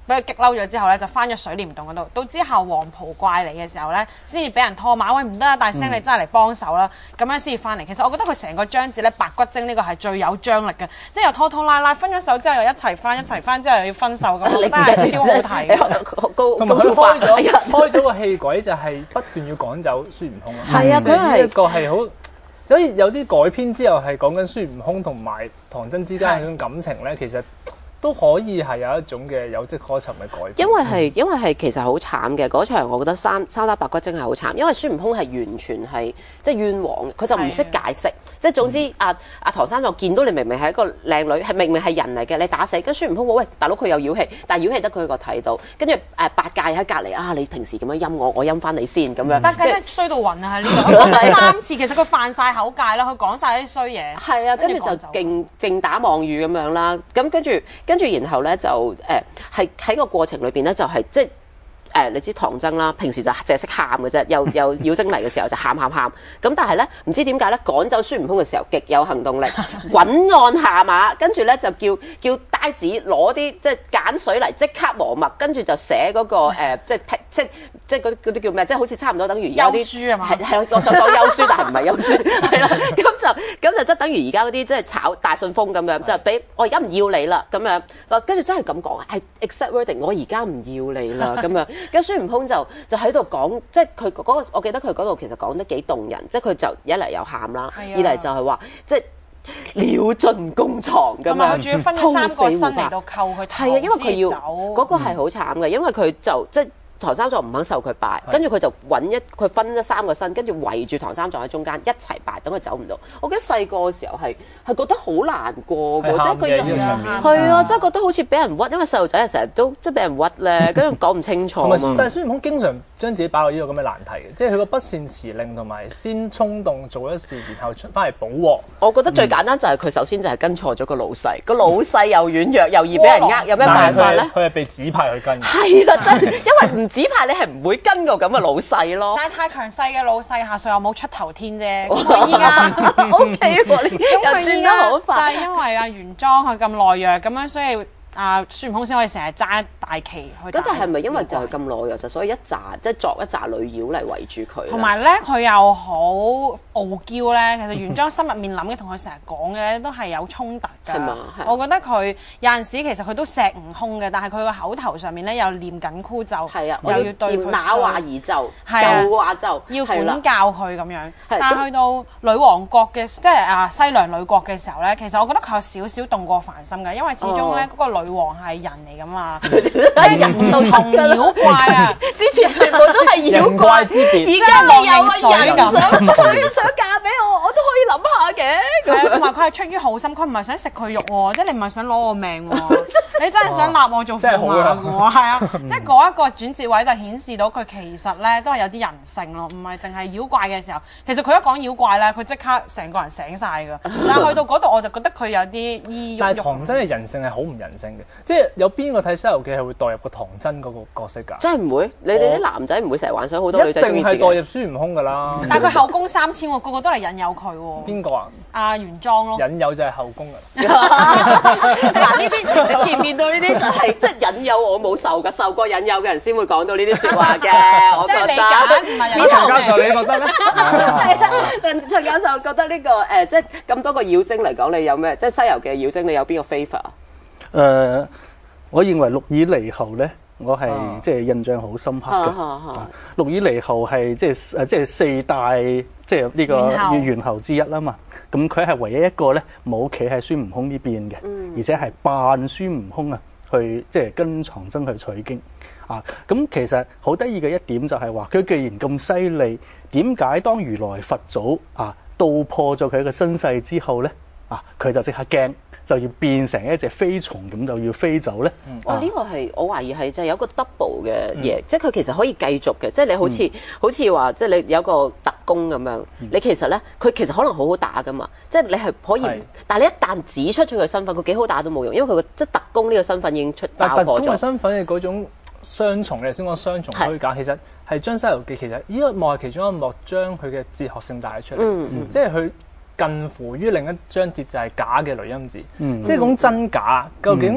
俾佢激嬲咗之後咧，就翻咗水簾洞嗰度。到之後黃袍怪嚟嘅時候咧，先至俾人拖馬，喂唔得啊！大聲你真係嚟幫手啦，咁樣先至翻嚟。其實我覺得佢成個章節咧，白骨精呢個係最有張力嘅，即係又拖拖拉拉，分咗手之後又一齊翻，一齊翻之後又要分手咁，真係超好睇。 同埋佢開咗開咗個戲軌就係不斷要趕走孫悟空啊！ 係啊，佢係一個係好。所以有啲改編之後係講緊孫悟空同埋唐僧之間嘅嗰種感情咧，其實都可以係有一種嘅有跡可尋嘅改編。 因為係因為係其實好慘嘅嗰場，我覺得三三打白骨精係好慘，因為孫悟空係完全係即係冤枉，佢就唔識解釋。即係總之，阿阿唐三藏見到你明明係一個靚女，係明明係人嚟嘅，你打死。跟孫悟空話：喂，大佬佢有妖氣，但係妖氣得佢個睇到。跟住誒八戒喺隔離啊，你平時咁樣陰我，我陰翻你先咁樣。 八戒真係衰到暈啊！喺呢度，佢講三次，其實佢犯晒口戒啦，佢講晒啲衰嘢。 係啊，跟住就勁正打妄語咁樣啦。咁跟住跟住然後咧就誒係喺個過程裏邊咧就係、是、即係。誒，你知唐僧啦，平時就淨係識喊嘅啫，又又妖精嚟嘅時候就喊喊喊。咁但係咧，唔知點解咧，趕走孫悟空嘅時候極有行動力，滾按下馬，跟住咧就叫叫呆子攞啲即係揀水嚟即刻磨墨，跟住就寫嗰、那個、呃、即係即即嗰啲啲叫咩？即係好似差唔多等於有啲書啊嘛。 係係，我想講休書，但係唔係休書，係啦。咁就咁就即係等於而家嗰啲即係炒大信封咁樣，就俾我而家唔要你啦咁樣。跟住真係咁講啊，係 exact wording，我而家唔要你啦咁樣。咁孫悟空就就喺度講，即係佢嗰個，我記得佢嗰度其實講得幾動人，即係佢就一嚟又喊啦，二嚟就係話即係料盡弓藏咁樣， 仲要分咗三個身嚟到扣佢頭， 係啊，因為佢要嗰、嗰個係好慘嘅，因為佢就即係。唐三藏唔肯受佢拜，跟住佢就揾一佢分咗三個身，跟住圍住唐三藏喺中間一齊拜，等佢走唔到。我記得細個嘅時候係係覺得好難過嘅，即係佢係啊，即係覺得好似俾人屈，因為細路仔係成日都即係俾人屈咧，跟住講唔清楚。 同埋，但係孫悟空經常將自己擺落呢個咁嘅難題嘅，即係佢個不善辭令同埋先衝動做一事，然後出翻嚟補鑊。 我覺得最簡單就係佢首先就係跟錯咗個老細，個老細又軟弱又易俾人呃，有咩辦法咧？ 佢係被指派去跟。 係啦，真係因為唔指派你係唔會跟個咁嘅老細咯。 但係太強勢嘅老細下屬又冇出頭天啫。咁佢依家 O K 喎，你又轉得好快。 就係因為阿玄奘佢咁懦弱，咁樣所以。啊，孫悟空先可以成日揸大旗去。 咁但係咪因為就係咁懦弱，就所以一紮即係作一紮女妖嚟圍住佢？ 同埋咧，佢又好傲嬌咧。其實玄奘心入面諗嘅同佢成日講嘅都係有衝突㗎。係嘛？我覺得佢有陣時其實佢都錫悟空嘅，但係佢個口頭上面咧又念緊箍咒， 係啊， 又要對佢打話而咒，舊話咒， 要管教佢咁樣。但係去到女王國嘅，即係啊西涼女國嘅時候咧，其實我覺得佢有少少動過凡心嘅，因為始終咧嗰個女。女王係人嚟噶嘛，係人就同妖怪啊！之前全部都係妖怪之別，而家你有個人想想想嫁俾我，我都可以諗下嘅。係啊，同埋佢係出於好心，佢唔係想食佢肉喎，即係你唔係想攞我命喎，你真係想立我做駙馬嘅喎，係啊！即係嗰一個轉折位就顯示到佢其實咧都係有啲人性咯，唔係淨係妖怪嘅時候。其實佢一講妖怪咧，佢即刻成個人醒晒㗎。但係去到嗰度，我就覺得佢有啲依。 但係唐僧嘅人性係好唔人性嘅。即係有邊個睇《西遊記》係會代入個唐僧嗰個角色㗎？真係唔會，你哋啲男仔唔會成日幻想好多女仔中意自己。一定係代入孫悟空㗎啦。但係佢後宮三千喎，個個都嚟引誘佢喎。邊個啊？阿玄奘咯。引誘就係後宮㗎。 嗱呢啲你見唔見到呢啲就係即係引誘我冇受㗎，受過引誘嘅人先會講到呢啲説話嘅。我覺得。即係你揀唔係人。 陳教授，你覺得咧？ 係啊，陳教授覺得呢個誒，即係咁多個妖精嚟講，你有咩？即係《西遊記》嘅妖精，你有邊個 favourite 啊？誒、 呃，我認為六耳獼猴咧，我係、啊、即係印象好深刻嘅。啊啊啊、六耳獼猴係即係誒即係四大即係呢個猿猴之一啦嘛。咁佢係唯一一個咧冇企喺孫悟空呢邊嘅，嗯、而且係扮孫悟空啊，去即係跟唐僧去取經啊。咁其實好得意嘅一點就係話，佢既然咁犀利，點解當如來佛祖啊道破咗佢嘅身世之後咧啊，佢就即刻驚？就要變成一隻飛蟲咁就要飛走咧。 哇！呢個係我懷疑係就係有一個 double 嘅嘢，即係佢其實可以繼續嘅。即係你好似好似話，即係你有個特工咁樣，你其實咧佢其實可能好好打噶嘛。即係你係可以，但係你一旦指出咗佢身份，佢幾好打都冇用，因為佢個即係特工呢個身份已經出爆破咗。但係特工嘅身份嘅嗰種雙重，你先講雙重虛假，其實係將《西遊記》其實呢個幕係其中一幕，將佢嘅哲學性帶出嚟，即係佢。近乎於另一章節就係假嘅雷音字，嗯、即係講真假，究竟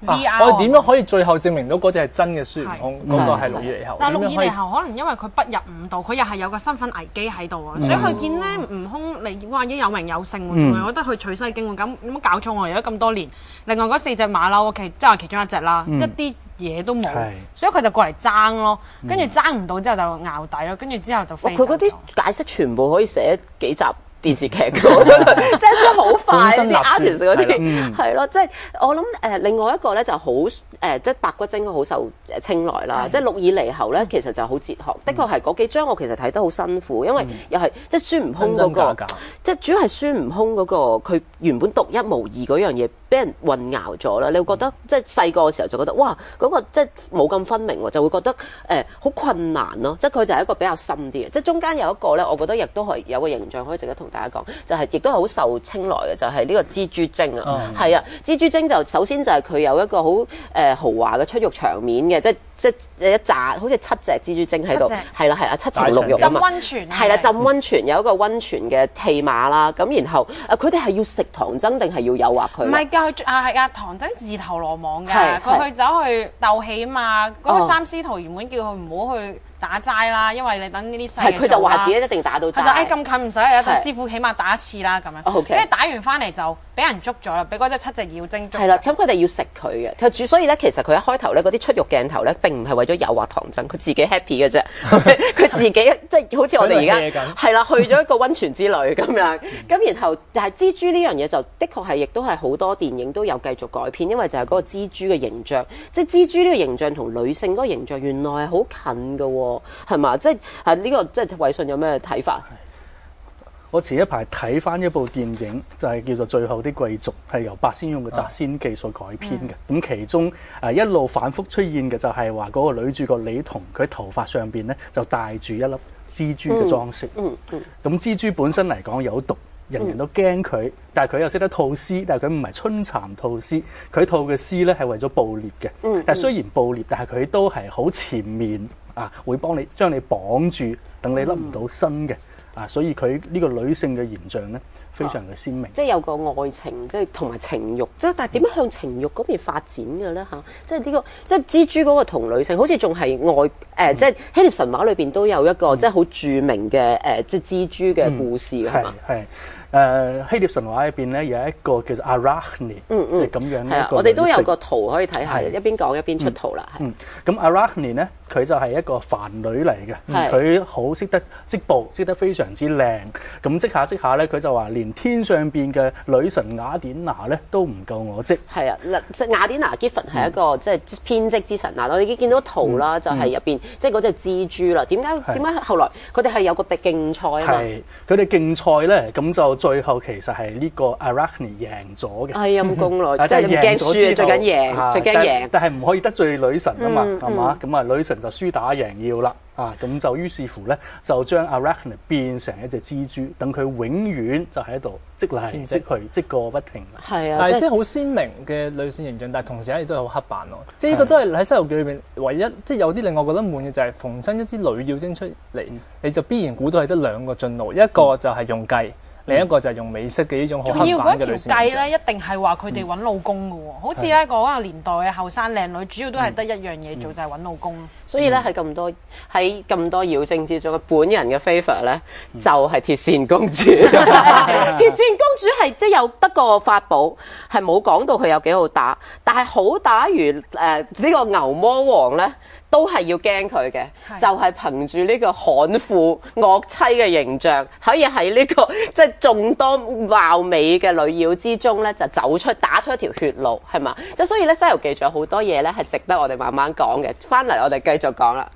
V R。 我哋點樣可以最後證明到嗰隻係真嘅孫悟空？嗰個係六耳獼猴。 但係六耳獼猴可能因為佢不入五道，佢又係有個身份危機喺度啊，所以佢見咧悟空你哇已經有名有姓喎，仲係覺得佢取西經喎，咁有冇搞錯我而家咁多年？另外嗰四隻馬騮，其即係其中一隻啦，一啲嘢都冇，所以佢就過嚟爭咯，跟住爭唔到之後就淆底咯，跟住之後就飛走咗。 佢嗰啲解釋全部可以寫幾集電視劇嘅，我覺得即係真係好快啲 artist 嗰啲係咯，即係我諗誒另外一個咧就好誒，即係白骨精好受誒青睞啦，即係六耳獼猴咧其實就好哲學，的確係嗰幾章我其實睇得好辛苦，因為又係即係孫悟空嗰個，即係主要係孫悟空嗰個佢原本獨一無二嗰樣嘢俾人混淆咗啦，你會覺得即係細個嘅時候就覺得哇嗰個即係冇咁分明喎，就會覺得誒好困難咯，即係佢就係一個比較深啲嘅，即係中間有一個咧，我覺得亦都係有個形象可以值得同大家講，就係亦都係好受青睞嘅，就係呢個蜘蛛精啊，係啊，蜘蛛精就首先就係佢有一個好誒豪華嘅出浴場面嘅，即係即係一紮好似七隻蜘蛛精喺度，係啦係啦，七情六欲啊嘛， 浸溫泉係啦，浸溫泉有一個溫泉嘅戲碼啦，咁然後誒佢哋係要食唐僧定係要誘惑佢？ 唔係㗎，佢啊係啊，唐僧自投羅網㗎，佢去走去鬥氣啊嘛，嗰個三師徒原本叫佢唔好去打齋啦，因為你等呢啲細嘅佢就話自己一定打到齋。 佢就誒咁近唔使啊，但師傅起碼打一次啦咁樣。跟住打完翻嚟就俾人捉咗啦，俾嗰隻七隻妖精捉。 係啦，咁佢哋要食佢嘅，佢主所以咧，其實佢一開頭咧嗰啲出肉鏡頭咧並唔係為咗誘惑唐僧，佢自己 happy 嘅啫，佢自己即係好似我哋而家係啦，去咗一個溫泉之旅咁樣。咁然後但係蜘蛛呢樣嘢就的確係亦都係好多電影都有繼續改編，因為就係嗰個蜘蛛嘅形象，即係蜘蛛呢個形象同女性嗰個形象原來係好近嘅喎。係嘛？即係係呢個，即係偉信有咩睇法？ 我前一排睇翻一部電影，就係、是、叫做《最後的貴族》，係由白先勇嘅《謫仙記》所改編嘅。咁、嗯、其中誒、呃、一路反覆出現嘅就係話嗰個女主角李彤，佢頭髮上邊咧就戴住一粒蜘蛛嘅裝飾。嗯嗯。咁、嗯、蜘蛛本身嚟講有毒。人人都驚佢，但係佢又識得吐絲，但係佢唔係春蠶吐絲，佢吐嘅絲咧係為咗捕獵嘅。嗯、但係雖然捕獵，但係佢都係好前面啊，會幫你將你綁住，等你甩唔到身嘅。啊，所以佢呢個女性嘅形象咧，非常嘅鮮明。啊、即係有個愛情，即係同埋情慾，即係但係點樣向情慾嗰邊發展嘅咧嚇？即係呢、呢個即係蜘蛛嗰個同女性，好似仲係愛誒，嗯、即係希臘神話裏邊都有一個、嗯、即係好著名嘅誒、呃，即係蜘蛛嘅故事係嘛？係、嗯。 誒、uh, 希臘神話入邊咧有一個叫做 Arachne， 嗯嗯， 即係咁樣一個。係啊， 我哋都有個圖可以睇下，一邊講一邊出圖啦。 嗯，咁 Arachne 咧，佢就係一個凡女嚟嘅，佢好識得織布，織得非常之靚。咁織下織下咧，佢就話連天上邊嘅女神雅典娜咧都唔夠我織。係啊， 嗱，雅典娜 Giffen 係一個、嗯、即係編織之神嗱，我哋已經見到圖啦，嗯、就係入邊即係嗰隻蜘蛛啦。點解點解後來佢哋係有個比競賽啊嘛？係， 佢哋競賽咧，咁就。最後其實係呢個 Arachne 贏咗嘅， 係陰公咯，即係唔驚輸，最緊贏，最驚贏。 但係唔可以得罪女神啊嘛，係嘛？咁啊，女神就輸打贏要啦，啊咁就於是乎咧，就將 Arachne 變成一隻蜘蛛，等佢永遠就喺度織嚟織去，織個不停。 係啊， 但係即係好鮮明嘅女性形象，但係同時咧亦都係好刻板咯。即係呢個都係喺《西遊記》裏邊唯一，即係有啲令我覺得悶嘅就係逢親一啲女妖精出嚟，你就必然估到係得兩個進路，一個就係用計。另一個就係用美式嘅呢種好刻板嘅女性。仲要嗰條計咧，一定係話佢哋揾老公嘅喎，嗯、好似咧嗰個年代嘅後生靚女，主要都係得一樣嘢做，嗯、就係揾老公。 所以咧喺咁多喺咁多妖精之中，本人嘅 favourite 咧就係鐵扇公主。鐵扇公主係即係有得個法寶，係冇講到佢有幾好打，但係好打如誒呢、呃這個牛魔王咧。都係要驚佢嘅，是就係憑住呢個悍婦惡妻嘅形象，可以喺呢、這個即係眾多貌美嘅女妖之中咧，就走出打出一條血路，係嘛？即係所以咧，《西遊記》仲有好多嘢咧，係值得我哋慢慢講嘅。翻嚟我哋繼續講啦。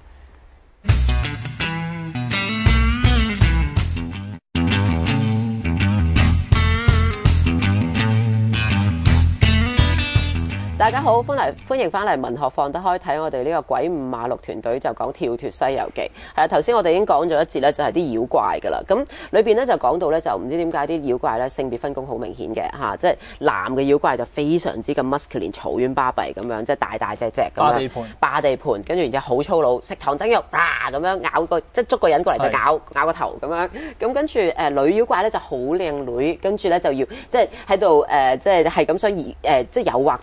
大家好，歡嚟歡迎翻嚟文學放得開，睇我哋呢個鬼五馬六團隊就講跳脫西遊記。係啊，頭先我哋已經講咗一節咧，就係啲妖怪噶啦。咁裏邊咧就講到咧，就唔知點解啲妖怪咧性別分工好明顯嘅嚇，即係男嘅妖怪就非常之咁 muscular 嘈冤巴閉咁樣，即係大大隻隻咁樣。霸地盤，霸地盤，跟住然之後好粗魯，食唐僧肉啊咁樣咬個，即係捉個人過嚟就咬是咬個頭咁樣。咁跟住誒、呃、女妖怪咧就好靚女，跟住咧就要即係喺度誒，即係係咁想而誒，即係誘惑唐僧。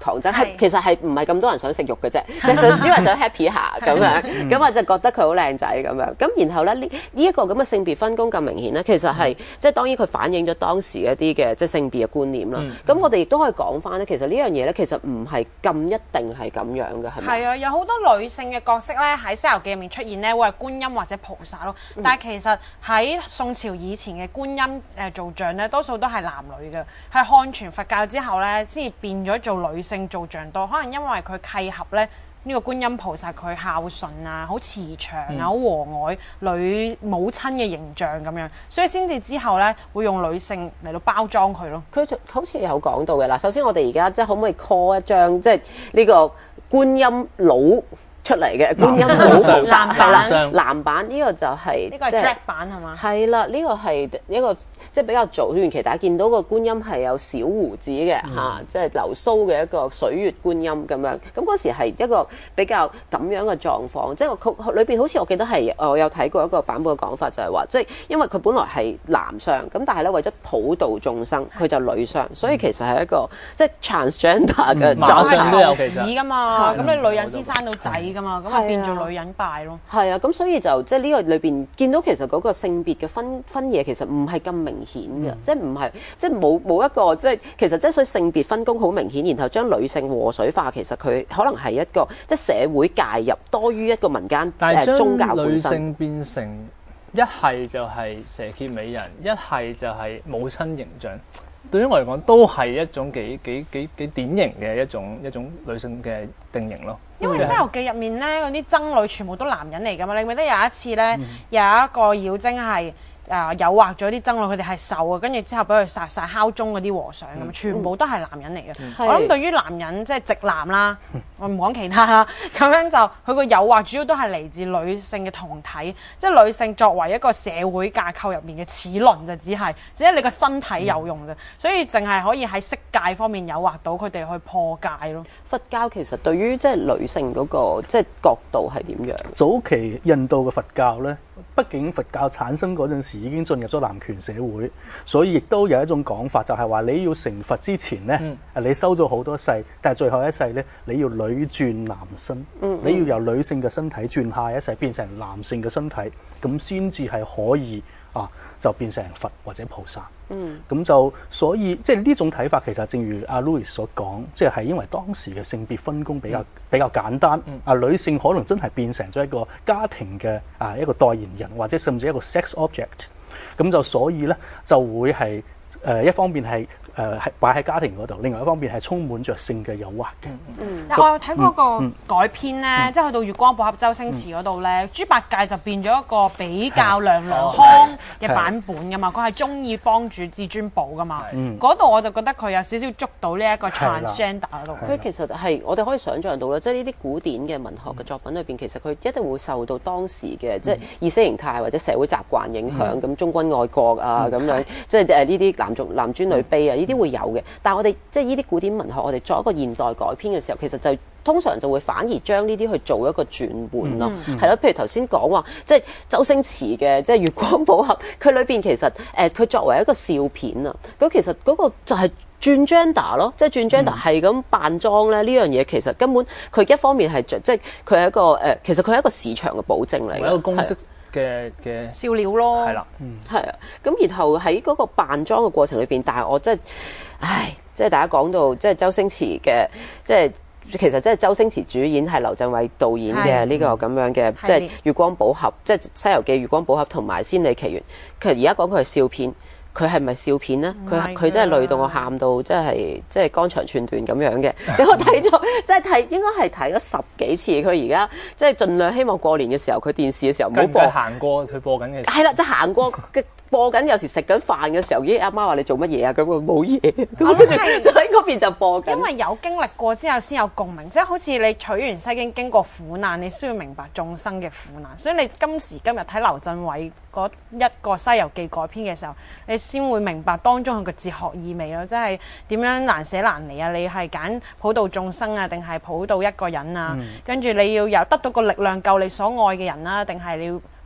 係其實係唔係咁多人想食肉嘅啫，就想主要係想 happy 下咁樣，咁我就覺得佢好靚仔咁樣。咁然後咧呢呢一個咁嘅性別分工咁明顯咧，其實係即係當然佢反映咗當時一啲嘅即係性別嘅觀念啦。咁、嗯、我哋亦都可以講翻咧，其實呢樣嘢咧其實唔係咁一定係咁樣嘅，係咪？係啊，有好多女性嘅角色咧喺《西遊記》入面出現咧，會係觀音或者菩薩咯。嗯、但係其實喺宋朝以前嘅觀音誒造像咧，多數都係男女嘅，係漢傳佛教之後咧先至變咗做女性造像多。可能因為佢契合咧呢、這個觀音菩薩佢孝順啊，好慈祥啊，好、嗯、和藹女母親嘅形象咁樣，所以先至之後咧會用女性嚟到包裝佢咯。 佢好似有講到嘅啦。首先我哋而家即係可唔可以 call 一張即係呢個觀音佬出嚟嘅觀音佬菩薩係啦，男版呢、這個就係呢個係 drag 版係嘛？ 係啦，呢、這個係一個。即係比較早段期，大家見到個觀音係有小胡子嘅嚇、嗯啊，即係流蘇嘅一個水月觀音咁樣。咁嗰時係一個比較咁樣嘅狀況，即係佢裏邊好似我記得係我有睇過一個版本嘅講法，就係話即係因為佢本來係男相，咁但係咧為咗普渡眾生，佢就女相，所以其實係一個即係 transgender 嘅馬相都有其實㗎嘛。咁你女人先生到仔㗎嘛，咁咪變做女人拜咯。 係啊，咁所以就即係呢個裏邊見到其實嗰個性別嘅分分野其實唔係咁明顯嘅、嗯，即係唔係即係冇冇一個即係其實即係所以性別分工好明顯，然後將女性禍水化，其實佢可能係一個即係社會介入多於一個民間誒宗教本身。 但係將女性變成一係就係蛇蠍美人，一係就係母親形象，對於我嚟講都係一種幾幾幾幾典型嘅一種一種女性嘅定型咯。 因為《西遊記》入面咧嗰啲僧侶全部都男人嚟㗎嘛，你記得有一次咧、嗯、有一個妖精係。誒、呃、誘惑咗啲僧侶，佢哋係瘦啊，跟住之後俾佢殺晒敲鐘嗰啲和尚咁、嗯，全部都係男人嚟嘅、嗯。我諗對於男人即係直男啦，我唔講其他啦，咁樣就佢個誘惑主要都係嚟自女性嘅同體，即係女性作為一個社會架構入面嘅齒輪就只係，只係你個身體有用嘅、嗯，所以淨係可以喺色戒方面誘惑到佢哋去破戒咯。 佛教其實對於即係女性嗰、那個即係角度係點樣？ 早期印度嘅佛教咧，畢竟佛教產生嗰陣時已經進入咗男權社會，所以亦都有一種講法，就係話你要成佛之前咧、嗯，你修咗好多世，但係最後一世咧，你要女轉男身，嗯嗯你要由女性嘅身體轉下一世變成男性嘅身體，咁先至係可以啊，就變成佛或者菩薩。嗯，咁就所以即係呢種睇法，其實正如阿 Louis 所講，即係係因為當時嘅性別分工比較、嗯、比較簡單，啊、嗯、女性可能真係變成咗一個家庭嘅啊一個代言人，或者甚至一個 sex object， 咁就所以咧就會係誒、呃、一方面係。誒係擺喺家庭嗰度，另外一方面係充滿着性嘅誘惑嘅。 嗯，但我有睇過個改編咧、嗯嗯，即係去到《月光寶盒》周星馳嗰度咧，豬八戒就變咗一個比較娘娘腔嘅版本噶嘛，佢係中意幫主至尊寶噶嘛。嗰度我就覺得佢有少少捉到呢一個 transgender 嗰度。 佢其實係我哋可以想像到啦，即係呢啲古典嘅文學嘅作品裏邊，其實佢一定會受到當時嘅、嗯、即係意識形態或者社會習慣影響，咁、嗯、忠君愛國啊咁、嗯、樣，即係誒呢啲男尊男尊女卑啊。呢啲會有嘅，但係我哋即係呢啲古典文學，我哋作一個現代改編嘅時候，其實就通常就會反而將呢啲去做一個轉換咯，係、嗯、咯。譬如頭先講話，即係周星馳嘅即係《月光寶盒》，佢裏邊其實誒佢、呃、作為一個笑片啊，咁其實嗰個就係轉 gender 咯，即係轉 gender 係咁扮裝咧。呢樣嘢其實根本佢一方面係即係佢係一個誒、呃，其實佢係一個市場嘅保證嚟嘅， 一個公式嘅嘅笑料咯， 係啦， 嗯，係啊。咁然後喺嗰個扮裝嘅過程裏邊，但係我真係，唉，即係大家講到即係周星馳嘅，即係其實即係周星馳主演係劉鎮偉導演嘅呢個咁樣嘅，即係《月光寶盒》，即係《西遊記》《月光寶盒》同埋《仙履奇緣》。其實而家講佢係笑片。佢係咪笑片咧？佢佢真係累到我喊到，真係即係肝腸寸斷咁樣嘅。即我睇咗，即係睇應該係睇咗十幾次。佢而家即係盡量希望過年嘅時候，佢電視嘅時候唔好播。 行過佢播緊嘅。 係啦，即係行過嘅播緊，有時食緊飯嘅時候，咦阿媽話你做乜嘢啊？咁佢冇嘢，咁跟住就喺嗰邊就播緊。 因為有經歷過之後先有共鳴，即係好似你取完西經經過苦難，你需要明白眾生嘅苦難。所以你今時今日睇劉鎮偉嗰一個《西遊記》改編嘅時候，你先會明白當中佢嘅哲學意味咯，即係點樣難捨難離啊！你係揀普度眾生啊，定係普度一個人啊？跟、嗯、住你要有得到個力量救你所愛嘅人啦，定係你要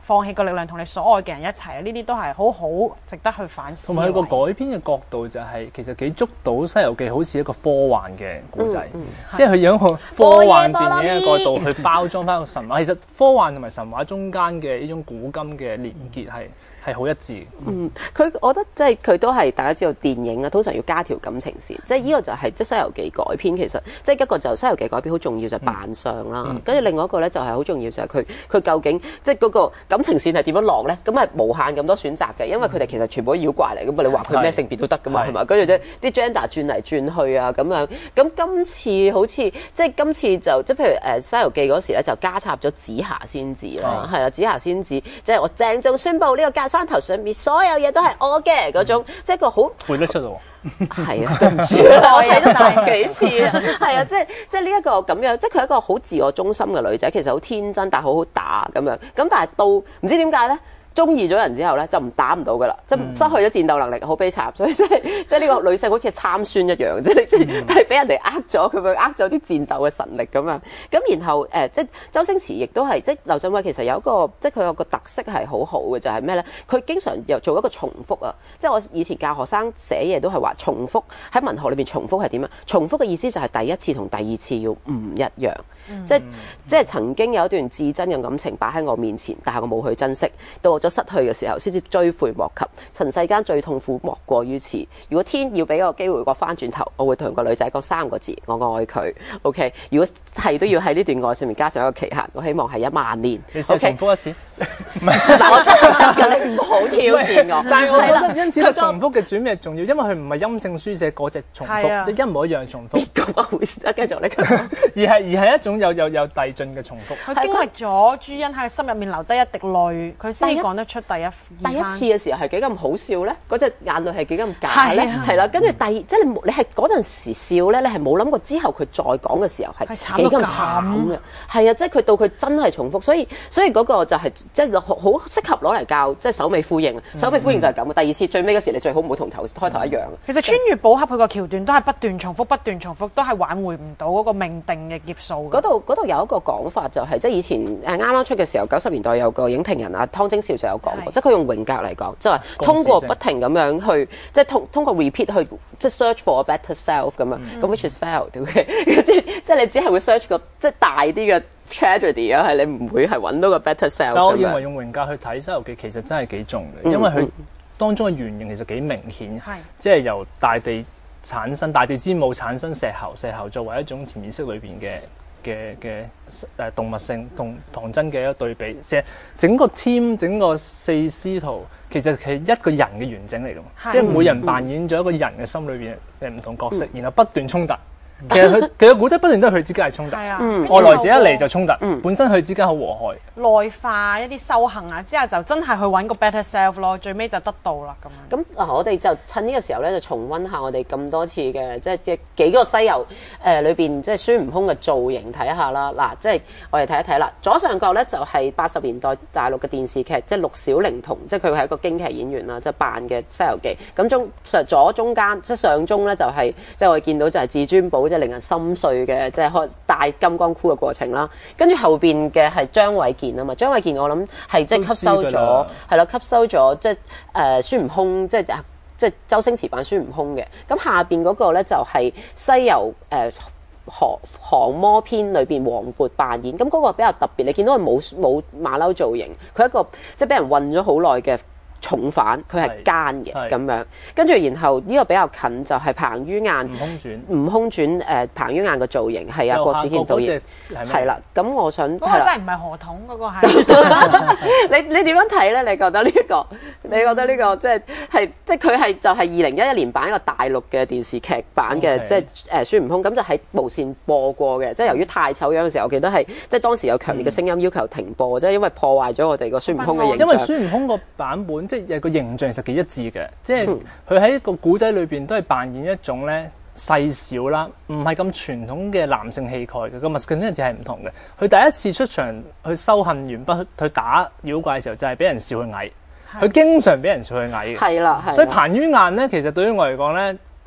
放棄個力量同你所愛嘅人一齊，呢啲都係好好值得去反思。 同埋佢個改編嘅角度就係、是、其實幾捉到《西遊記》好似一個科幻嘅故仔，嗯嗯、即係佢用一個科幻電影嘅角度去包裝翻個神話。其實科幻同埋神話中間嘅呢種古今嘅連結係係好一致。 嗯，佢我覺得即係佢都係大家知道電影啊，通常要加條感情線。即係呢個就係即係《西遊記》改編，其實即係一個就《西遊記》改編好重要就係扮相啦，跟住、嗯、另外一個咧就係好重要就係佢佢究竟即係嗰個感情線係點樣落咧？咁係無限咁多選擇嘅，因為佢哋其實全部都妖怪嚟，咁啊你話佢咩性別都得噶嘛，係嘛？跟住啫啲 gender 轉嚟轉去啊咁樣。咁今次好似即係今次就即係譬如誒《西遊記》嗰時咧就加插咗紫霞仙子啦，係啦、嗯，紫霞仙子即係我鄭重宣布呢個架山頭上面所有嘢都係我嘅嗰種，即係一個好背得出喎。 係啊，對唔住啦，我睇咗大幾次啊，係啊，即係即係呢一個咁樣，即係佢係一個好自我中心嘅女仔，其實好天真，但係好好打咁樣。咁但係到唔知點解咧？中意咗人之後咧，就唔打唔到噶啦，即係失去咗戰鬥能力，好悲慘。所以即係即係呢個女性好似係參孫一樣，即係即係係俾人哋呃咗，佢咪呃咗啲戰鬥嘅神力咁樣。咁然後誒、呃，即係周星馳亦都係，即係劉鎮偉其實有一個，即係佢有個特色係好好嘅，就係咩咧？佢經常又做一個重複啊！即係我以前教學生寫嘢都係話重複，喺文學裏邊重複係點啊？重複嘅意思就係第一次同第二次要唔一樣。嗯、即係即係曾經有一段至真嘅感情擺喺我面前，但係我冇去珍惜，到我咗失去嘅時候，先至追悔莫及。塵世間最痛苦莫過於此。如果天要俾個機會我翻轉頭，我會同個女仔講三個字：我愛佢。OK， 如果係都要喺呢段愛上面加上一個期限，我希望係一萬年。 你試重複一次。 唔係嗱，我真係得㗎，你唔好挑戰我。 但係我覺得因此個重複嘅轉變係重要，因為佢唔係陰性書寫嗰隻重複， 啊、 即係一模一樣重複。 咁啊，會繼續呢個。 而係而係一種有有有遞進嘅重複。 佢經歷咗朱茵喺心入面留低一滴淚，佢先至講得出第一第一次嘅時候係幾咁好笑咧？嗰隻眼淚係幾咁假咧？係啦，跟住第二即係你你係嗰陣時笑咧，你係冇諗過之後佢再講嘅時候係幾咁慘嘅。係啊，即係佢到佢真係重複，所以所以嗰個就係即係好好適合攞嚟教，即係首尾呼應。首尾呼應就係咁嘅。第二次最尾嗰時，你最好唔好同頭開頭一樣。 其實穿越寶盒佢個橋段都係不斷重複、不斷重複，都係挽回唔到嗰個命定嘅劫數。 嗰度嗰度有一個講法就係，即係以前誒啱啱出嘅時候，九十年代有個影評人啊湯禎兆就有講過，即係佢用榮格嚟講，即係通過不停咁樣去，即係通通過 repeat 去即係 search for a better self 咁樣，咁 which is failed，OK， 即係即係你只係會 search 個即係大啲嘅 tragedy 啊，係你唔會係揾到個 better self。 但我認為用榮格去睇《西遊記》其實真係幾重嘅，因為佢當中嘅原型其實幾明顯，即係由大地產生，大地之母產生石猴，石猴作為一種潛意識裏邊嘅。嘅嘅誒動物性同唐真嘅一個對比，即係整個 team 整個四師徒其實係一個人嘅完整嚟㗎嘛，即係每人扮演咗一個人嘅心裏邊嘅唔同角色，然後不斷衝突。其實佢其實古仔不斷都係佢之間係衝突，外來者一嚟就衝突，本身佢之間好和諧。 內化一啲修行啊，之後就真係去揾個 better self 咯，最尾就得到啦咁樣。 咁嗱，我哋就趁呢個時候咧，就重溫下我哋咁多次嘅即係即係幾個西遊誒裏邊即係孫悟空嘅造型睇下啦。嗱，即係我哋睇一睇啦。左上角咧就係八十年代大陸嘅電視劇，即係陸小齡童，即係佢係一個京劇演員啦，即係扮嘅《西遊記》。咁中上左中間即係上中咧就係即係我哋見到就係至尊寶。即係令人心碎嘅，即係開戴金剛箍嘅過程啦。跟住後邊嘅係張衛健啊嘛，張衛健我諗係即係吸收咗，係啦，吸收咗即係誒孫悟空，即係即係周星馳版孫悟空嘅。咁下邊嗰個咧就係西遊誒降降魔篇裏邊黃渤扮演。咁嗰個比較特別，你見到佢冇冇馬騮造型，佢一個即係俾人韞咗好耐嘅重犯，佢係奸嘅咁樣，跟住然後呢個比較近就係彭于晏《悟空傳》《悟空傳》誒彭于晏嘅造型係啊，郭子健導演係啦。咁我想嗰個真係唔係河童嗰個係你你點樣睇咧？你覺得呢個？你覺得呢個即係係即係佢係就係二零一一年版一個大陸嘅電視劇版嘅，即係誒孫悟空咁就喺無線播過嘅。即係由於太醜樣嘅時候，我記得係即係當時有強烈嘅聲音要求停播，即係因為破壞咗我哋個孫悟空嘅形象。 因為孫悟空個版本。即係有個形象其實幾一致嘅，即係佢喺個古仔裏邊都係扮演一種咧細小啦，唔係咁傳統嘅男性氣概嘅，個 masculinity 係唔同嘅。佢第一次出場去修行完畢去打妖怪嘅時候，就係俾人笑佢矮，佢經常俾人笑佢矮嘅。 係啦， 所以彭于晏咧，其實對於我嚟講咧，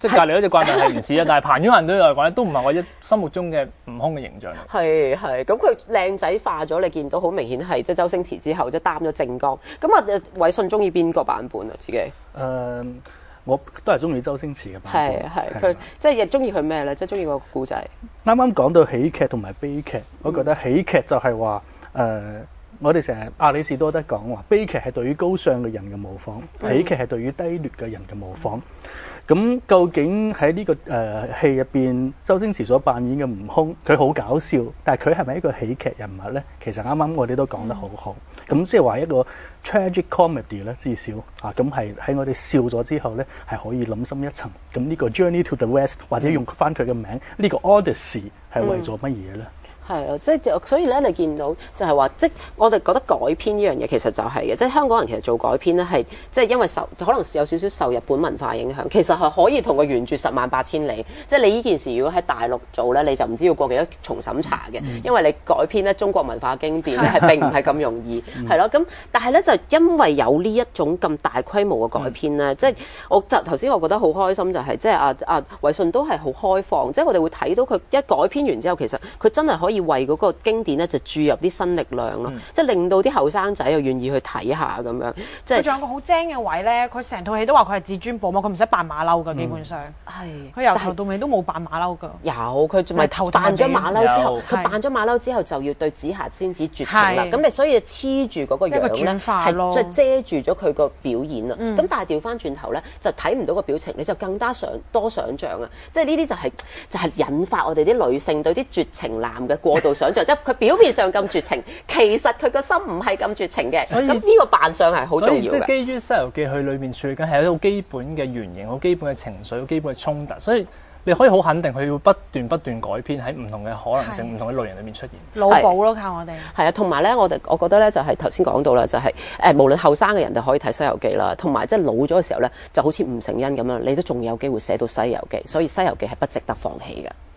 即係隔離嗰隻怪物係唔似啊，但係彭于晏對我嚟講咧，都唔係我一心目中嘅悟空嘅形象嚟。 係係，咁佢靚仔化咗，你見到好明顯係即係周星馳之後即係擔咗正剛。咁啊，偉信中意邊個版本啊？自己？誒、 呃，我都係中意周星馳嘅版本。 係係，佢即係中意佢咩咧？即係中意個故仔。 啱啱講到喜劇同埋悲劇，我覺得喜劇就係話誒，我哋成日亞里士多德講話，悲劇係對於高尚嘅人嘅模仿，喜劇係對於低劣嘅人嘅模仿。咁究竟喺呢、這個誒、呃、戲入邊，周星馳所扮演嘅悟空，佢好搞笑，但係佢係咪一個喜劇人物咧？其實啱啱我哋都講得好好。咁即係話一個 tragic comedy 咧，至少啊，咁係喺我哋笑咗之後咧，係可以諗深一層。咁呢個 Journey to the West 或者用翻佢嘅名，呢、這個 Odyssey 係為咗乜嘢咧？ 係啊，即係所以咧，你見到就係話，即我哋覺得改編呢樣嘢其實就係嘅，即係香港人其實做改編咧係即係因為受可能有少少受日本文化影響，其實係可以同個原著十萬八千里。即係你呢件事如果喺大陸做咧，你就唔知要過幾多重審查嘅，嗯、因為你改編咧中國文化經典咧係並唔係咁容易，係咯、嗯。咁但係咧就因為有呢一種咁大規模嘅改編咧，嗯、即係我頭先我覺得好開心就係、是、即係阿阿偉信都係好開放，即係我哋會睇到佢一改編完之後，其實佢真係可以為嗰個經典咧就注入啲新力量咯，嗯、即係令到啲後生仔又願意去睇下咁樣。即係佢仲有個好精嘅位咧，佢成套戲都話佢係至尊寶嘛，佢唔使扮馬騮噶，基本上係佢由頭到尾都冇扮馬騮噶。有佢仲係扮咗馬騮之後，佢扮咗馬騮之後就要對紫霞仙子絕情啦。咁你所以黐住嗰個樣咧，係即係遮住咗佢個表演啦。咁、嗯、但係調翻轉頭咧，就睇唔到個表情，你就更加想多想像啊！即係呢啲就係、是、就係、是、引發我哋啲女性對啲絕情男嘅過度想像。即係佢表面上咁絕情，其實佢個心唔係咁絕情嘅。所以咁呢個扮相係好重要嘅。 即係基於《西遊記》佢裏邊處理緊係一個基本嘅原型、好基本嘅情緒、好基本嘅衝突，所以你可以好肯定佢要不斷不斷改編喺唔同嘅可能性、唔同嘅類型裏面出現。 腦補咯，靠我哋。 係啊，同埋咧，我哋我覺得咧就係頭先講到啦，就係、是、誒無論後生嘅人就可以睇《西遊記》啦，同埋即係老咗嘅時候咧，就好似吳承恩咁樣，你都仲有機會寫到《西遊記》，所以《西遊記》係不值得放棄嘅。